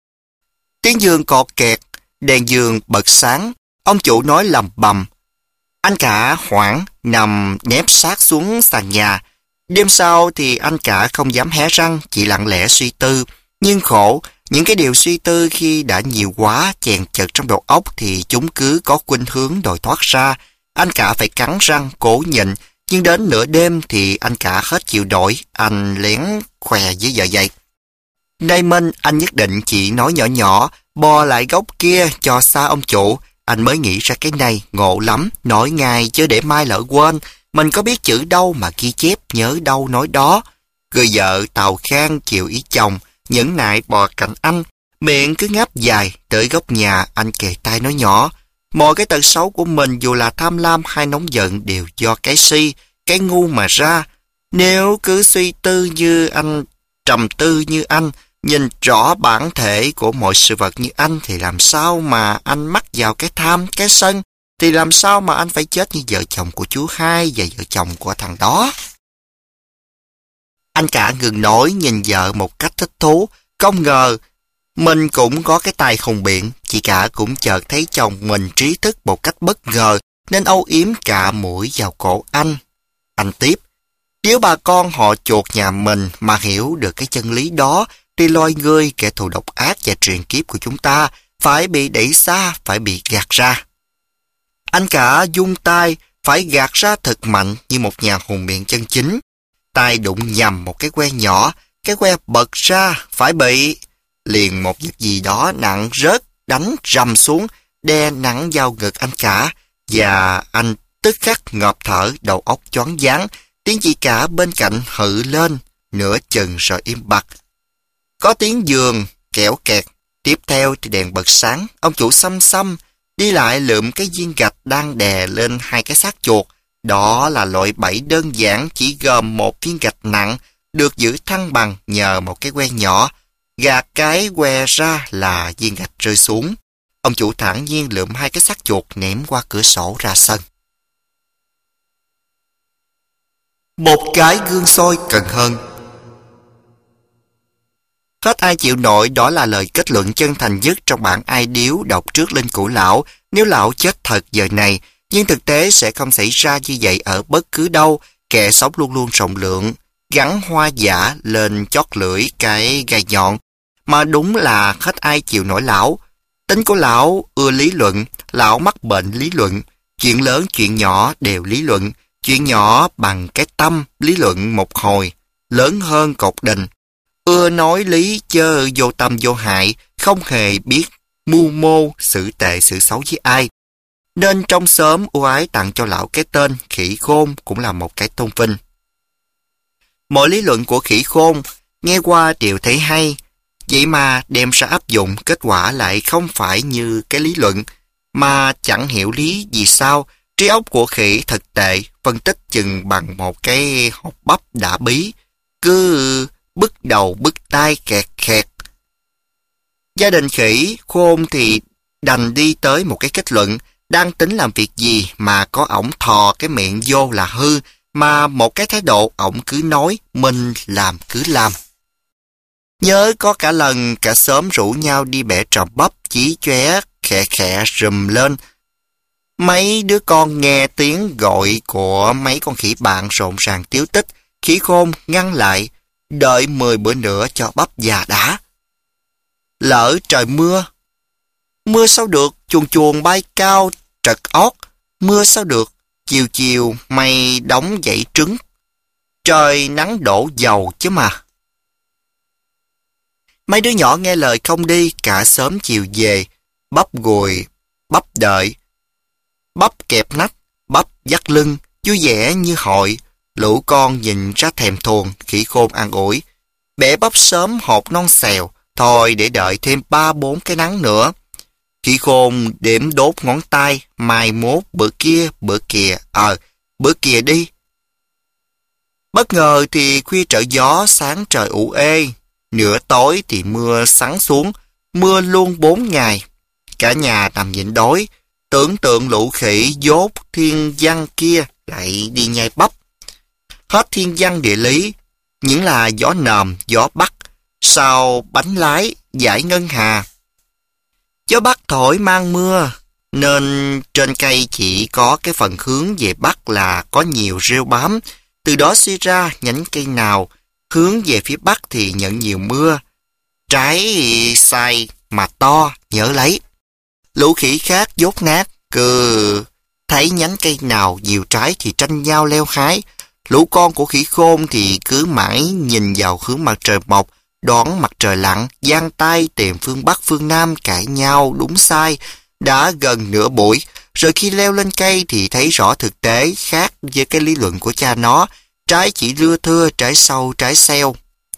Tiếng giường cọt kẹt, đèn giường bật sáng, ông chủ nói lầm bầm. Anh cả hoảng, nằm nép sát xuống sàn nhà. Đêm sau thì anh cả không dám hé răng, chỉ lặng lẽ suy tư. Nhưng khổ, những cái điều suy tư khi đã nhiều quá chèn chật trong đầu óc thì chúng cứ có khuynh hướng đòi thoát ra. Anh cả phải cắn răng, cố nhịn, nhưng đến nửa đêm thì anh cả hết chịu nổi, anh lén khòe với vợ vậy. Nay Minh, anh nhất định chỉ nói nhỏ nhỏ, bò lại góc kia cho xa ông chủ. Anh mới nghĩ ra cái này, ngộ lắm, nói ngay chứ để mai lỡ quên. Mình có biết chữ đâu mà ghi chép, nhớ đâu nói đó. Người vợ Tàu Khang chịu ý chồng, nhẫn nại bò cạnh anh, miệng cứ ngáp dài, tới góc nhà anh kề tai nói nhỏ. Mọi cái tật xấu của mình dù là tham lam hay nóng giận đều do cái si, cái ngu mà ra. Nếu cứ suy tư như anh, trầm tư như anh, nhìn rõ bản thể của mọi sự vật như anh thì làm sao mà anh mắc vào cái tham, cái sân, thì làm sao mà anh phải chết như vợ chồng của chú hai và vợ chồng của thằng đó. Anh cả ngừng nói nhìn vợ một cách thích thú, không ngờ mình cũng có cái tài hùng biện. Chị cả cũng chợt thấy chồng mình trí thức một cách bất ngờ nên âu yếm cạ mũi vào cổ anh. Anh tiếp, nếu bà con họ chuột nhà mình mà hiểu được cái chân lý đó thì loài người, kẻ thù độc ác và truyền kiếp của chúng ta phải bị đẩy xa, phải bị gạt ra. Anh cả dung tay, phải gạt ra thật mạnh như một nhà hùng biện chân chính. Tay đụng nhầm một cái que nhỏ, cái que bật ra, phải bị liền một vật gì đó nặng rớt, đánh rầm xuống, đè nặng vào ngực anh cả, và anh tức khắc ngộp thở, đầu óc choáng váng. Tiếng chị cả bên cạnh hự lên, nửa chừng rồi im bặt. Có tiếng giường kẽo kẹt, tiếp theo thì đèn bật sáng, ông chủ xăm xăm đi lại lượm cái viên gạch đang đè lên hai cái xác chuột. Đó là loại bẫy đơn giản chỉ gồm một viên gạch nặng, được giữ thăng bằng nhờ một cái que nhỏ. Gạt cái que ra là viên gạch rơi xuống. Ông chủ thản nhiên lượm hai cái xác chuột ném qua cửa sổ ra sân. Một cái gương soi cần hơn. Hết ai chịu nổi, đó là lời kết luận chân thành nhất trong bản ai điếu đọc trước linh cữu lão. Nếu lão chết thật giờ này, nhưng thực tế sẽ không xảy ra như vậy ở bất cứ đâu. Kẻ sống luôn luôn rộng lượng, gắn hoa giả lên chót lưỡi cái gai nhọn. Mà đúng là hết ai chịu nổi lão. Tính của lão ưa lý luận, lão mắc bệnh lý luận. Chuyện lớn chuyện nhỏ đều lý luận. Chuyện nhỏ bằng cái tâm lý luận một hồi, lớn hơn cột đình. Ưa nói lý chớ vô tâm vô hại, không hề biết mưu mô xử tệ xử xấu với ai. Nên trong xóm ưu ái tặng cho lão cái tên Khỉ Khôn cũng là một cái tôn vinh. Mọi lý luận của Khỉ Khôn nghe qua đều thấy hay, vậy mà đem ra áp dụng kết quả lại không phải như cái lý luận, mà chẳng hiểu lý vì sao. Trí óc của khỉ thật tệ, phân tích chừng bằng một cái hột bắp đã bí, cứ bứt đầu bứt tai kẹt kẹt. Gia đình Khỉ Khôn thì đành đi tới một cái kết luận, đang tính làm việc gì mà có ổng thò cái miệng vô là hư, mà một cái thái độ ổng cứ nói, mình làm cứ làm. Nhớ có cả lần cả xóm rủ nhau đi bẻ trộm bắp, chí chóe khẽ khẽ rùm lên. Mấy đứa con nghe tiếng gọi của mấy con khỉ bạn rộn ràng tiếu tích. Khỉ Khôn ngăn lại, đợi mười bữa nữa cho bắp già đã. Lỡ trời mưa, mưa sao được, chuồn chuồn bay cao trật ót, mưa sao được, chiều chiều mây đóng dậy trứng, trời nắng đổ dầu chứ mà. Mấy đứa nhỏ nghe lời không đi, cả xóm chiều về, bắp gùi, bắp đợi, bắp kẹp nách, bắp dắt lưng, vui vẻ như hội. Lũ con nhìn ra thèm thuồng. Khỉ Khôn an ủi, bẻ bắp sớm hột non xèo, thôi để đợi thêm ba bốn cái nắng nữa. Khỉ Khôn đếm đốt ngón tay, mai mốt bữa kia bữa kìa, ờ bữa kìa đi. Bất ngờ thì khuya trở gió, sáng trời ủ ê, nửa tối thì mưa sắn xuống, mưa luôn bốn ngày. Cả nhà nằm nhịn đói, tưởng tượng lũ khỉ dốt thiên văn kia lại đi nhai bắp. Hết thiên văn địa lý, những là gió nồm, gió bắc, sao bánh lái, giải ngân hà. Gió bắc thổi mang mưa, nên trên cây chỉ có cái phần hướng về bắc là có nhiều rêu bám. Từ đó suy ra nhánh cây nào hướng về phía bắc thì nhận nhiều mưa. Trái sai mà to, nhớ lấy. Lũ khỉ khác dốt nát, cứ thấy nhánh cây nào nhiều trái thì tranh nhau leo hái. Lũ con của Khỉ Khôn thì cứ mãi nhìn vào hướng mặt trời mọc, đón mặt trời lặn, giang tay tìm phương Bắc phương Nam, cãi nhau đúng sai. Đã gần nửa buổi, rồi khi leo lên cây thì thấy rõ thực tế khác với cái lý luận của cha nó. Trái chỉ lưa thưa, trái sâu, trái xeo.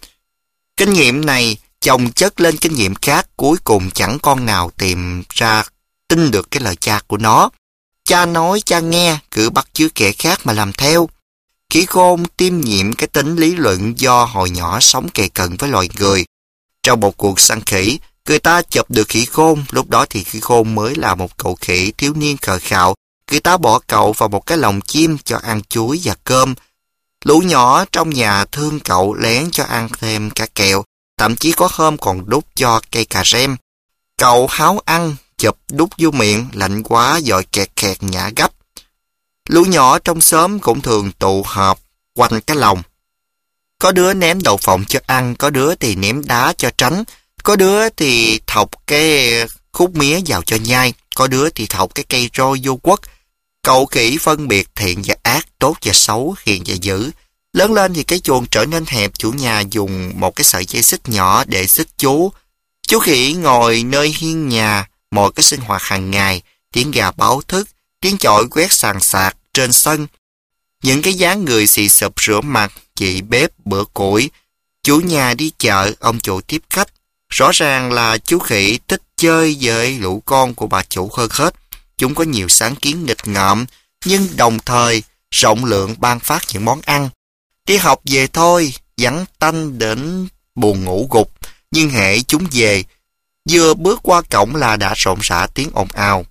Kinh nghiệm này chồng chất lên kinh nghiệm khác, cuối cùng chẳng con nào tìm ra tin được cái lời cha của nó. Cha nói cha nghe, cứ bắt chước kẻ khác mà làm theo. Khỉ Khôn tiêm nhiễm cái tính lý luận do hồi nhỏ sống kề cận với loài người. Trong một cuộc săn khỉ, người ta chụp được Khỉ Khôn, lúc đó thì Khỉ Khôn mới là một cậu khỉ thiếu niên khờ khạo. Người ta bỏ cậu vào một cái lồng chim cho ăn chuối và cơm. Lũ nhỏ trong nhà thương cậu lén cho ăn thêm cả kẹo, thậm chí có hôm còn đút cho cây cà rem. Cậu háo ăn, chụp đút vô miệng, lạnh quá dội kẹt kẹt nhả gấp. Lũ nhỏ trong xóm cũng thường tụ họp quanh cái lồng. Có đứa ném đậu phộng cho ăn, có đứa thì ném đá cho tránh, có đứa thì thọc cái khúc mía vào cho nhai, có đứa thì thọc cái cây roi vô quất. Cậu khỉ phân biệt thiện và ác, tốt và xấu, hiền và dữ. Lớn lên thì cái chuồng trở nên hẹp, chủ nhà dùng một cái sợi dây xích nhỏ để xích chú. Chú khỉ ngồi nơi hiên nhà, mọi cái sinh hoạt hàng ngày, tiếng gà báo thức, tiếng chổi quét sàn sạt trên sân. Những cái dáng người xì sụp rửa mặt, chị bếp bữa củi, chủ nhà đi chợ, ông chủ tiếp khách. Rõ ràng là chú khỉ thích chơi với lũ con của bà chủ hơn hết. Chúng có nhiều sáng kiến nghịch ngợm, nhưng đồng thời rộng lượng ban phát những món ăn. Đi học về thôi, vắng tanh đến buồn ngủ gục, nhưng hễ chúng về, vừa bước qua cổng là đã rộn rã tiếng ồn ào.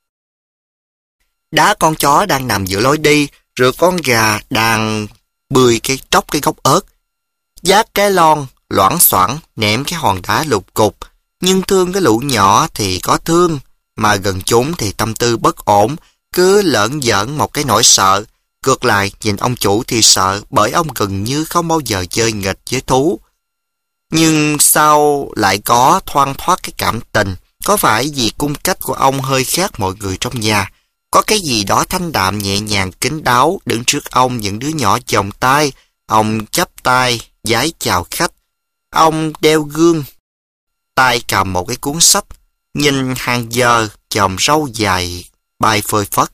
Đá con chó đang nằm giữa lối đi, rửa con gà đang bươi cái tróc cái gốc ớt. Giác cái lon, loảng xoảng ném cái hòn đá lục cục. Nhưng thương cái lũ nhỏ thì có thương, mà gần chúng thì tâm tư bất ổn, cứ lởn giỡn một cái nỗi sợ. Ngược lại, nhìn ông chủ thì sợ, bởi ông gần như không bao giờ chơi nghịch với thú. Nhưng sao lại có thoăn thoắt cái cảm tình? Có phải vì cung cách của ông hơi khác mọi người trong nhà? Có cái gì đó thanh đạm nhẹ nhàng kín đáo, đứng trước ông những đứa nhỏ chồng tay, ông chắp tay, vái chào khách. Ông đeo gương, tay cầm một cái cuốn sách, nhìn hàng giờ chòm râu dài bay phơi phất.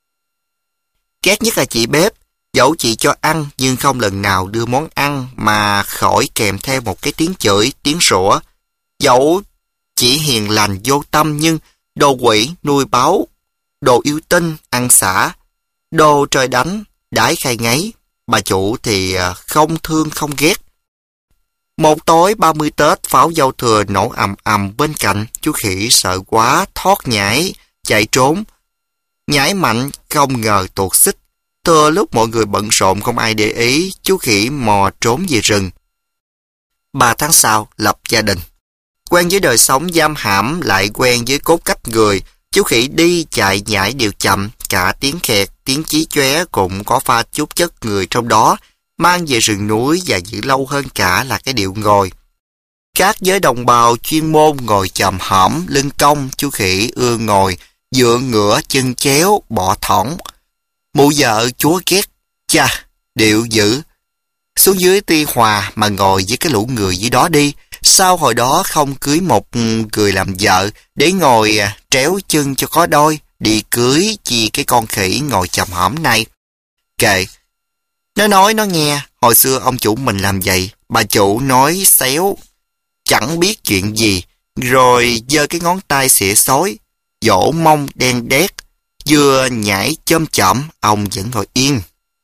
Ghét nhất là chị bếp, dẫu chị cho ăn nhưng không lần nào đưa món ăn mà khỏi kèm theo một cái tiếng chửi, tiếng rủa. Dẫu chỉ hiền lành vô tâm nhưng đồ quỷ nuôi báo, đồ yêu tinh ăn xả, đồ trời đánh đãi khai ngáy, bà chủ thì không thương không ghét. Một tối ba mươi Tết, pháo giao thừa nổ ầm ầm bên cạnh, chú khỉ sợ quá thoát nhảy chạy trốn. Nhảy mạnh không ngờ tuột xích. Thừa lúc mọi người bận rộn không ai để ý, chú khỉ mò trốn về rừng. Ba tháng sau lập gia đình. Quen với đời sống giam hãm lại quen với cốt cách người, chú khỉ đi chạy nhảy đều chậm, cả tiếng khẹt, tiếng chí chóe cũng có pha chút chất người trong đó, mang về rừng núi và giữ lâu hơn cả là cái điệu ngồi. Khác với đồng bào chuyên môn ngồi chồm hõm, lưng cong, chú khỉ ưa ngồi, dựa ngửa chân chéo, bọ thõng. Mụ vợ chúa ghét, cha, điệu dữ. Xuống dưới Tuy Hòa mà ngồi với cái lũ người dưới đó đi, sao hồi đó không cưới một người làm vợ để ngồi tréo chân cho có đôi, đi cưới chi cái con khỉ ngồi chồm hõm này. Kệ, nó nói nó nghe, hồi xưa ông chủ mình làm vậy, bà chủ nói xéo, chẳng biết chuyện gì, rồi giơ cái ngón tay xỉa xối, dỗ mông đen đét, vừa nhảy chôm chậm, ông vẫn ngồi yên.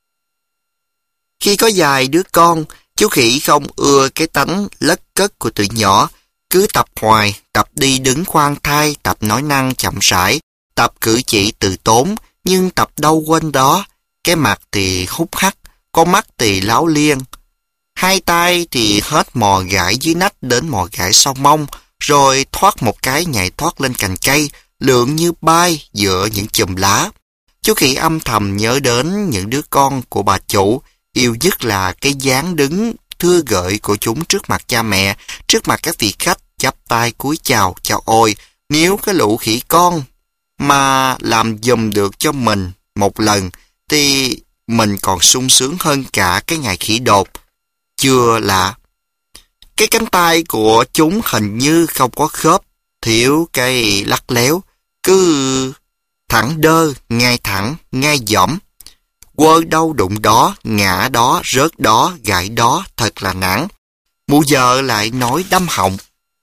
Khi có vài đứa con, chú khỉ không ưa cái tánh lất cất của tụi nhỏ, cứ tập hoài, tập đi đứng khoan thai, tập nói năng chậm rãi, tập cử chỉ từ tốn, nhưng tập đâu quên đó, cái mặt thì hút hắt, con mắt thì láo liên, hai tay thì hết mò gãi dưới nách đến mò gãi sau mông, rồi thoát một cái nhảy thoát lên cành cây, lượn như bay giữa những chùm lá. Chú khỉ âm thầm nhớ đến những đứa con của bà chủ, yêu nhất là cái dáng đứng thưa gợi của chúng trước mặt cha mẹ, trước mặt các vị khách, chắp tay cúi chào, chào ôi, nếu cái lũ khỉ con mà làm giùm được cho mình một lần, thì mình còn sung sướng hơn cả cái ngày khỉ đột. Chưa lạ, cái cánh tay của chúng hình như không có khớp, thiếu cái lắc léo, cứ thẳng đơ, ngay thẳng, ngay dõm. Quơ đâu đụng đó, ngã đó, rớt đó, gãy đó, thật là nản. Mụ vợ lại nói đâm họng.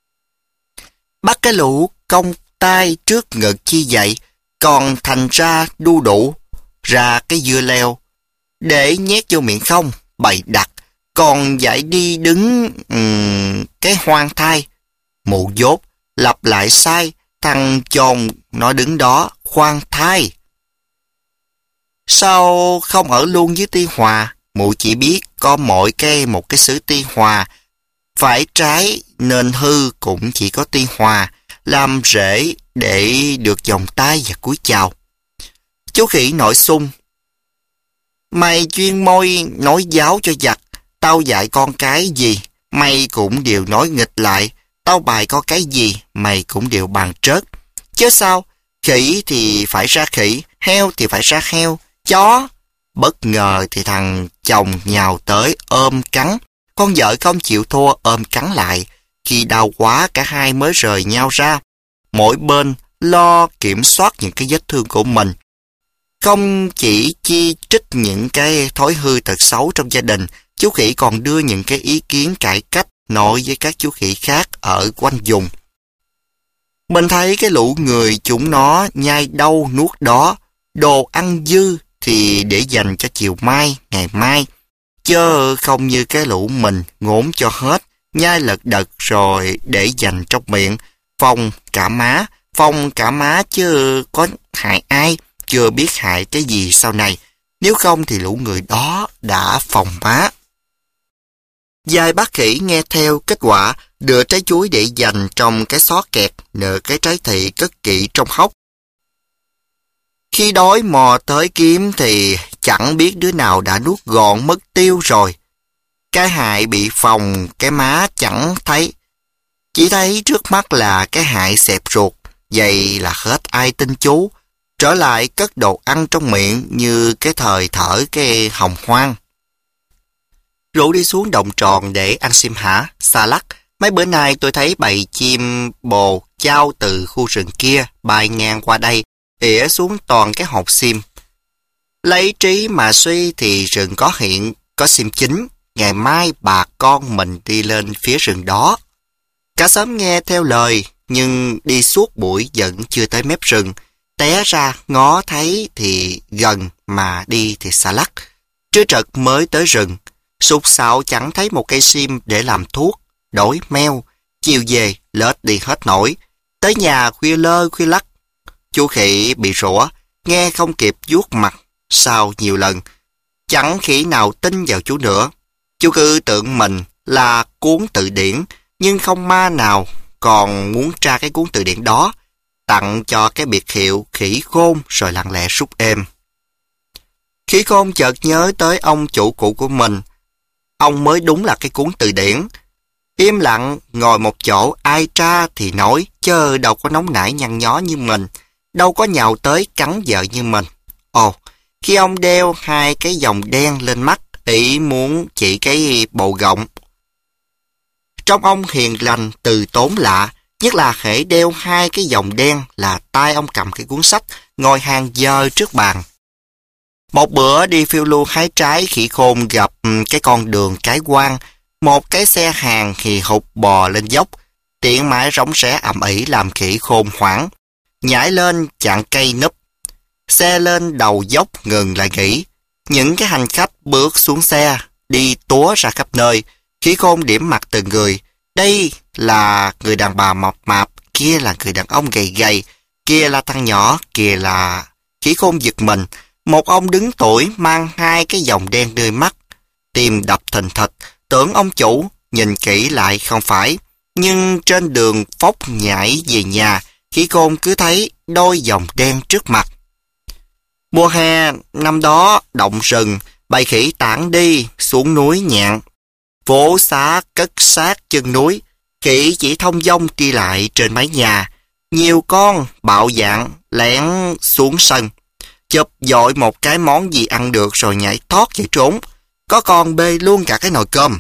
Bắt cái lũ cong tay trước ngực chi vậy, còn thành ra đu đủ, ra cái dưa leo, để nhét vô miệng không, bày đặt, còn dạy đi đứng um, cái hoang thai. Mụ dốt, lặp lại sai, thằng chồng nó đứng đó, khoan thai. Sao không ở luôn với Tuy Hòa? Mụ chỉ biết có mỗi cái một cái xứ Tuy Hòa, phải trái nên hư cũng chỉ có Tuy Hòa, làm rễ để được vòng tay và cúi chào. Chú khỉ nổi sung. Mày chuyên môi nói giáo cho giặc, tao dạy con cái gì, mày cũng đều nói nghịch lại, tao bài có cái gì, mày cũng đều bàn trớt. Chứ sao, khỉ thì phải ra khỉ, heo thì phải ra heo, chó. Bất ngờ thì thằng chồng nhào tới ôm cắn, con vợ không chịu thua ôm cắn lại. Khi đau quá cả hai mới rời nhau ra, mỗi bên lo kiểm soát những cái vết thương của mình. Không chỉ chi trích những cái thói hư tật xấu trong gia đình, chú khỉ còn đưa những cái ý kiến cải cách nội với các chú khỉ khác ở quanh vùng. Mình thấy cái lũ người chúng nó nhai đâu nuốt đó, đồ ăn dư thì để dành cho chiều mai, ngày mai, chứ không như cái lũ mình ngốn cho hết, nhai lật đật rồi để dành trong miệng, phòng cả má, phòng cả má chứ có hại ai, chưa biết hại cái gì sau này, nếu không thì lũ người đó đã phòng má. Vài bác khỉ nghe theo, kết quả đưa trái chuối để dành trong cái xó kẹt, nợ cái trái thị cất kỹ trong hốc. Khi đói mò tới kiếm thì chẳng biết đứa nào đã nuốt gọn mất tiêu rồi. Cái hại bị phòng, cái má chẳng thấy. Chỉ thấy trước mắt là cái hại xẹp ruột, vậy là hết ai tin chú. Trở lại cất đồ ăn trong miệng như cái thời thở cái hồng hoang. Rủ đi xuống đồng tròn để ăn sim hả, xa lắc. Mấy bữa nay tôi thấy bầy chim bồ chao từ khu rừng kia bay ngang qua đây, ỉa xuống toàn cái hột sim. Lấy trí mà suy thì rừng có hiện, có sim chín. Ngày mai bà con mình đi lên phía rừng đó. Cả xóm nghe theo lời, nhưng đi suốt buổi vẫn chưa tới mép rừng. Té ra ngó thấy thì gần mà đi thì xa lắc. Trưa trật mới tới rừng. Sụt sạo chẳng thấy một cây sim để làm thuốc, đổi meo. Chiều về lết đi hết nổi. Tới nhà khuya lơ khuya lắc. Chú khỉ bị rủa, nghe không kịp vuốt mặt. Sau nhiều lần, chẳng khỉ nào tin vào chú nữa. Chú cứ tưởng mình là cuốn từ điển, nhưng không ma nào còn muốn tra cái cuốn từ điển đó, tặng cho cái biệt hiệu khỉ khôn rồi lặng lẽ rút êm. Khỉ khôn chợt nhớ tới ông chủ cũ của mình. Ông mới đúng là cái cuốn từ điển. Im lặng, ngồi một chỗ, ai tra thì nói, chớ đâu có nóng nảy nhăn nhó như mình, đâu có nhào tới cắn vợ như mình. Ồ, khi ông đeo hai cái vòng đen lên mắt, ý muốn chỉ cái bộ gọng. Trong ông hiền lành từ tốn lạ, nhất là hễ đeo hai cái vòng đen là tay ông cầm cái cuốn sách, ngồi hàng giờ trước bàn. Một bữa đi phiêu lưu hái trái, khỉ khôn gặp cái con đường cái quang, một cái xe hàng hì hục bò lên dốc, tiện mãi rống rẽ ầm ĩ làm khỉ khôn hoảng, nhảy lên chặn cây núp. Xe lên đầu dốc ngừng lại nghỉ. Những cái hành khách bước xuống xe, đi túa ra khắp nơi. Khỉ khôn điểm mặt từng người. Đây là người đàn bà mập mạp, kia là người đàn ông gầy gầy, kia là thằng nhỏ, kia là... Khỉ khôn giật mình. Một ông đứng tuổi mang hai cái vòng đen nơi mắt. Tim đập thình thịch, tưởng ông chủ, nhìn kỹ lại không phải. Nhưng trên đường phốc nhảy về nhà, khỉ khôn cứ thấy đôi vòng đen trước mặt. Mùa hè năm đó động rừng, bầy khỉ tản đi xuống núi nhạn. Phố xá cất sát chân núi, khỉ chỉ thông dong đi lại trên mái nhà. Nhiều con bạo dạn lẻn xuống sân, chụp dội một cái món gì ăn được rồi nhảy thoát chạy trốn. Có con bê luôn cả cái nồi cơm.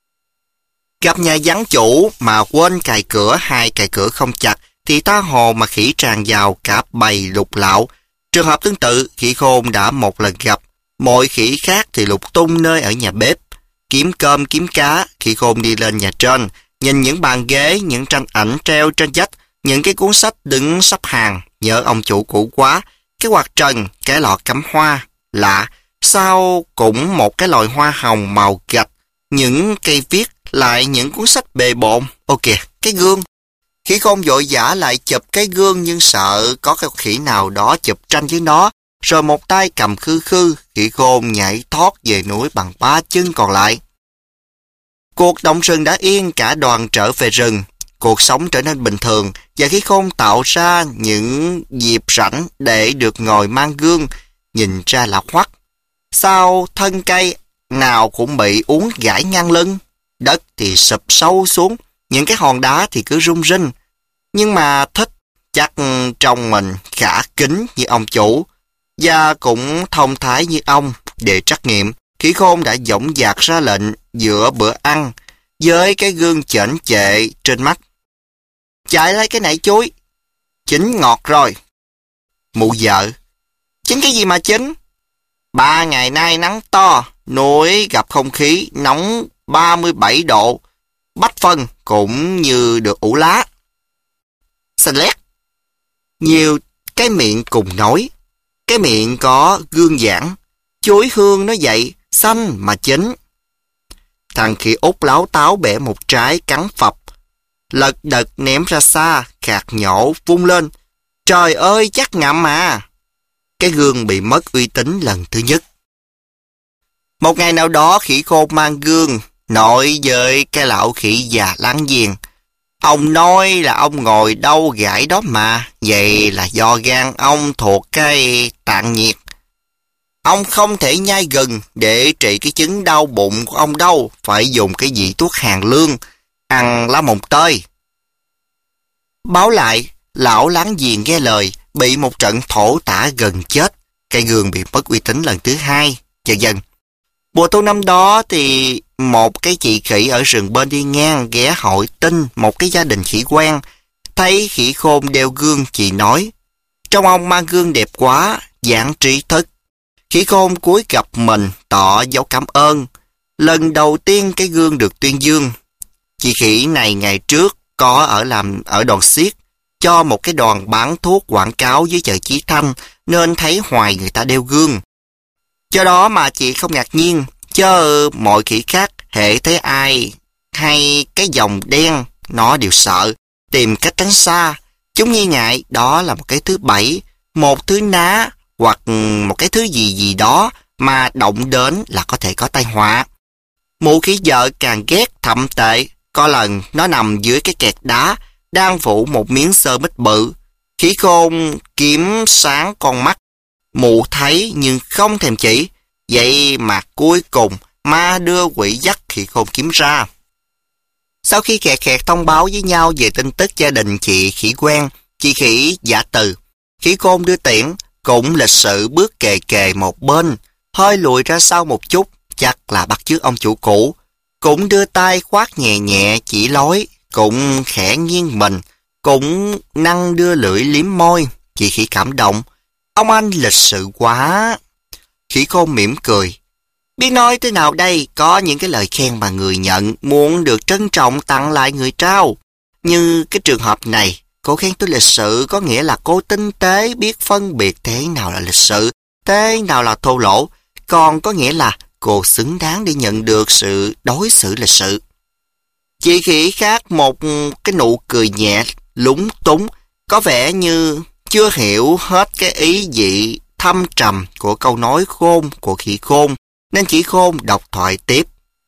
Gặp nhà vắng chủ mà quên cài cửa, hai cài cửa không chặt thì tha hồ mà khỉ tràn vào cả bầy lục lạo. Trường hợp tương tự, khỉ khôn đã một lần gặp. Mọi khỉ khác thì lục tung nơi ở nhà bếp. Kiếm cơm kiếm cá, khỉ khôn đi lên nhà trên, nhìn những bàn ghế, những tranh ảnh treo trên vách, những cái cuốn sách đứng sắp hàng, nhớ ông chủ cũ quá. Cái quạt trần, cái lọ cắm hoa, lạ, sao cũng một cái lòi hoa hồng màu gạch, những cây viết, lại những cuốn sách bề bộn. Ok, cái gương. Khỉ khôn vội vã lại chụp cái gương nhưng sợ có cái khỉ nào đó chụp tranh với nó, rồi một tay cầm khư khư, khỉ khôn nhảy thoát về núi bằng ba chân còn lại. Cuộc động rừng đã yên, cả đoàn trở về rừng. Cuộc sống trở nên bình thường và khỉ khôn tạo ra những dịp rảnh để được ngồi mang gương, nhìn ra là hoắc. Sao thân cây nào cũng bị uốn gãy ngang lưng, đất thì sụp sâu xuống, những cái hòn đá thì cứ rung rinh. Nhưng mà thích chắc trong mình khả kính như ông chủ, và cũng thông thái như ông. Để trắc nghiệm, khỉ khôn đã dõng dạc ra lệnh giữa bữa ăn, với cái gương chểnh chệ trên mắt. Chạy lấy cái nải chuối. Chín ngọt rồi. Mụ vợ. Chín cái gì mà chín? Ba ngày nay nắng to, núi gặp không khí nóng ba mươi bảy độ. Bách phân cũng như được ủ lá. Xanh lét. Nhiều cái miệng cùng nói. Cái miệng có gương giảng. Chuối hương nó vậy, xanh mà chín. Thằng khỉ út láo táo bẻ một trái cắn phập, lật đật ném ra xa, khạc nhổ vung lên. Trời ơi, chắc ngậm mà. Cái gương bị mất uy tín lần thứ nhất. Một ngày nào đó khỉ khôn mang gương nói với cái lão khỉ già láng giềng. Ông nói là ông ngồi đâu gãi đó mà, vậy là do gan ông thuộc cái tạng nhiệt. Ông không thể nhai gừng để trị cái chứng đau bụng của ông đâu, phải dùng cái vị thuốc hàn lương, ăn lá mồng tơi. Báo lại, lão láng giềng nghe lời, bị một trận thổ tả gần chết, cây gương bị mất uy tín lần thứ hai, dần dần. Mùa thu năm đó thì một cái chị khỉ ở rừng bên đi ngang ghé hỏi tin một cái gia đình khỉ quen. Thấy khỉ khôn đeo gương, chị nói, trong ông mang gương đẹp quá, dạng trí thức. Khỉ khôn cúi gặp mình, tỏ dấu cảm ơn. Lần đầu tiên cái gương được tuyên dương. Chị khỉ này ngày trước có ở làm ở đoàn xiếc, cho một cái đoàn bán thuốc quảng cáo dưới chợ Chí Thanh, nên thấy hoài người ta đeo gương. Do đó mà chị không ngạc nhiên, chứ mọi khỉ khác hễ thấy ai hay cái dòng đen, nó đều sợ, tìm cách tránh xa. Chúng nghi ngại đó là một cái thứ bẫy, một thứ ná, hoặc một cái thứ gì gì đó mà động đến là có thể có tai họa. Mụ khỉ vợ càng ghét thậm tệ, có lần nó nằm dưới cái kẹt đá, đang phủ một miếng sơ mít bự. Khỉ khôn kiếm sáng con mắt, mụ thấy nhưng không thèm chỉ, vậy mà cuối cùng ma đưa quỷ dắt khỉ khôn kiếm ra. Sau khi khẹt khẹt thông báo với nhau về tin tức gia đình chị khỉ quen, chị khỉ giả từ. Khỉ khôn đưa tiễn, cũng lịch sự bước kề kề một bên, hơi lùi ra sau một chút, chắc là bắt chước ông chủ cũ. Cũng đưa tay khoát nhẹ nhẹ chỉ lối, cũng khẽ nghiêng mình, cũng năng đưa lưỡi liếm môi. Chị khỉ cảm động. Ông anh lịch sự quá. Khỉ khôn mỉm cười. Biết nói thế nào đây, có những cái lời khen mà người nhận muốn được trân trọng tặng lại người trao. Như cái trường hợp này, cô khen tôi lịch sự có nghĩa là cô tinh tế biết phân biệt thế nào là lịch sự, thế nào là thô lỗ, còn có nghĩa là cô xứng đáng để nhận được sự đối xử lịch sự. Chị khỉ khác một cái nụ cười nhẹ, lúng túng, có vẻ như chưa hiểu hết cái ý vị thâm trầm của câu nói khôn của khỉ khôn, nên khỉ khôn đọc thoại tiếp.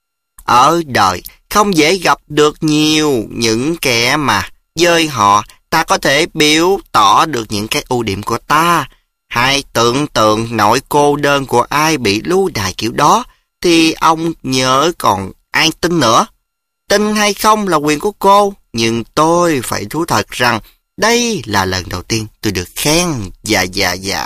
Ở đời không dễ gặp được nhiều những kẻ mà với họ ta có thể biểu tỏ được những cái ưu điểm của ta. Hãy tưởng tượng nỗi cô đơn của ai bị lưu đày kiểu đó, thì ông nhớ còn ai tin nữa. Tin hay không là quyền của cô, nhưng tôi phải thú thật rằng đây là lần đầu tiên tôi được khen. Dạ dạ dạ.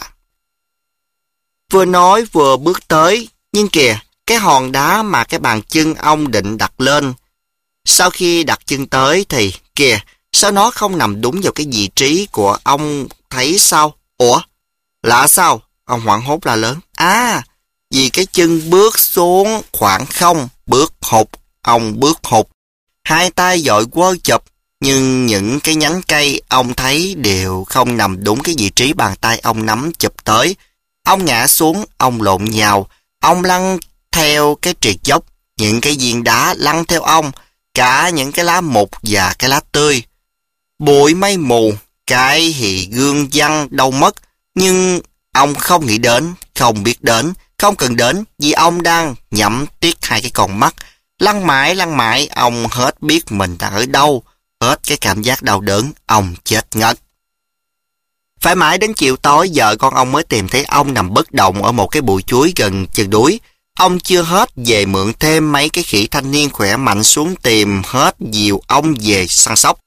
Vừa nói vừa bước tới, nhưng kìa, cái hòn đá mà cái bàn chân ông định đặt lên. Sau khi đặt chân tới thì kìa, sao nó không nằm đúng vào cái vị trí của ông thấy sao? Ủa? Lạ sao? Ông hoảng hốt la lớn. À, vì cái chân bước xuống khoảng không, bước hụt, ông bước hụt. Hai tay dội quơ chụp, nhưng những cái nhánh cây ông thấy đều không nằm đúng cái vị trí bàn tay ông nắm chụp tới. Ông ngã xuống, ông lộn nhào, ông lăn theo cái triệt dốc, những cái viên đá lăn theo ông, cả những cái lá mục và cái lá tươi. Bụi mây mù, cái thì gương văng đâu mất, nhưng ông không nghĩ đến, không biết đến, không cần đến, vì ông đang nhắm tiếc hai cái con mắt. Lăn mãi lăn mãi, ông hết biết mình đang ở đâu, hết cái cảm giác đau đớn, ông chết ngất. Phải mãi đến chiều tối vợ con ông mới tìm thấy ông nằm bất động ở một cái bụi chuối gần chân đuối. Ông chưa hết về mượn thêm mấy cái khỉ thanh niên khỏe mạnh xuống tìm hết dìu ông về săn sóc.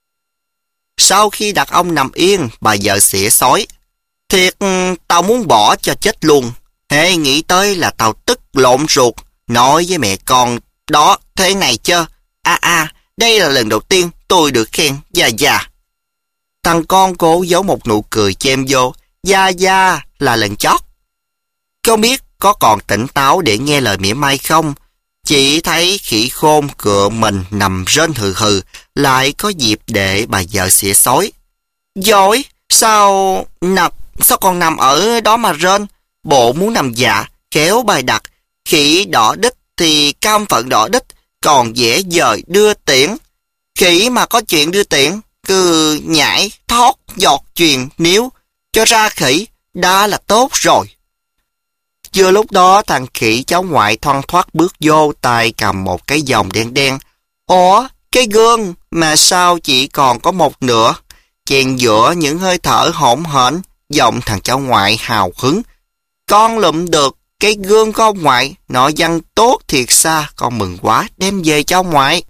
Sau khi đặt ông nằm yên, bà vợ xỉa xói. Thiệt, tao muốn bỏ cho chết luôn. Hễ nghĩ tới là tao tức lộn ruột, nói với mẹ con đó thế này chứ. À à, đây là lần đầu tiên tôi được khen, dạ dạ. Thằng con cố giấu một nụ cười chêm vô, dạ dạ là lần chót. Không biết có còn tỉnh táo để nghe lời mỉa mai không? Chỉ thấy khỉ khôn cựa mình nằm rên hừ hừ, lại có dịp để bà vợ xỉa xói. Giỏi, sao nằm, sao còn nằm ở đó mà rên? Bộ muốn nằm dạ, kéo bài đặt. Khỉ đỏ đích thì cam phận đỏ đích, còn dễ dời đưa tiễn. Khỉ mà có chuyện đưa tiễn, cứ nhảy, thoát, giọt truyền, níu, cho ra khỉ, đã là tốt rồi. Vừa lúc đó thằng khỉ cháu ngoại thoăn thoắt bước vô, tay cầm một cái vòng đen đen. Ủa, cái gương mà sao chỉ còn có một nửa? Chèn giữa những hơi thở hổn hển, giọng thằng cháu ngoại hào hứng. Con lụm được cái gương của ông ngoại, nó văn tốt thiệt xa, con mừng quá, đem về cho ông ngoại.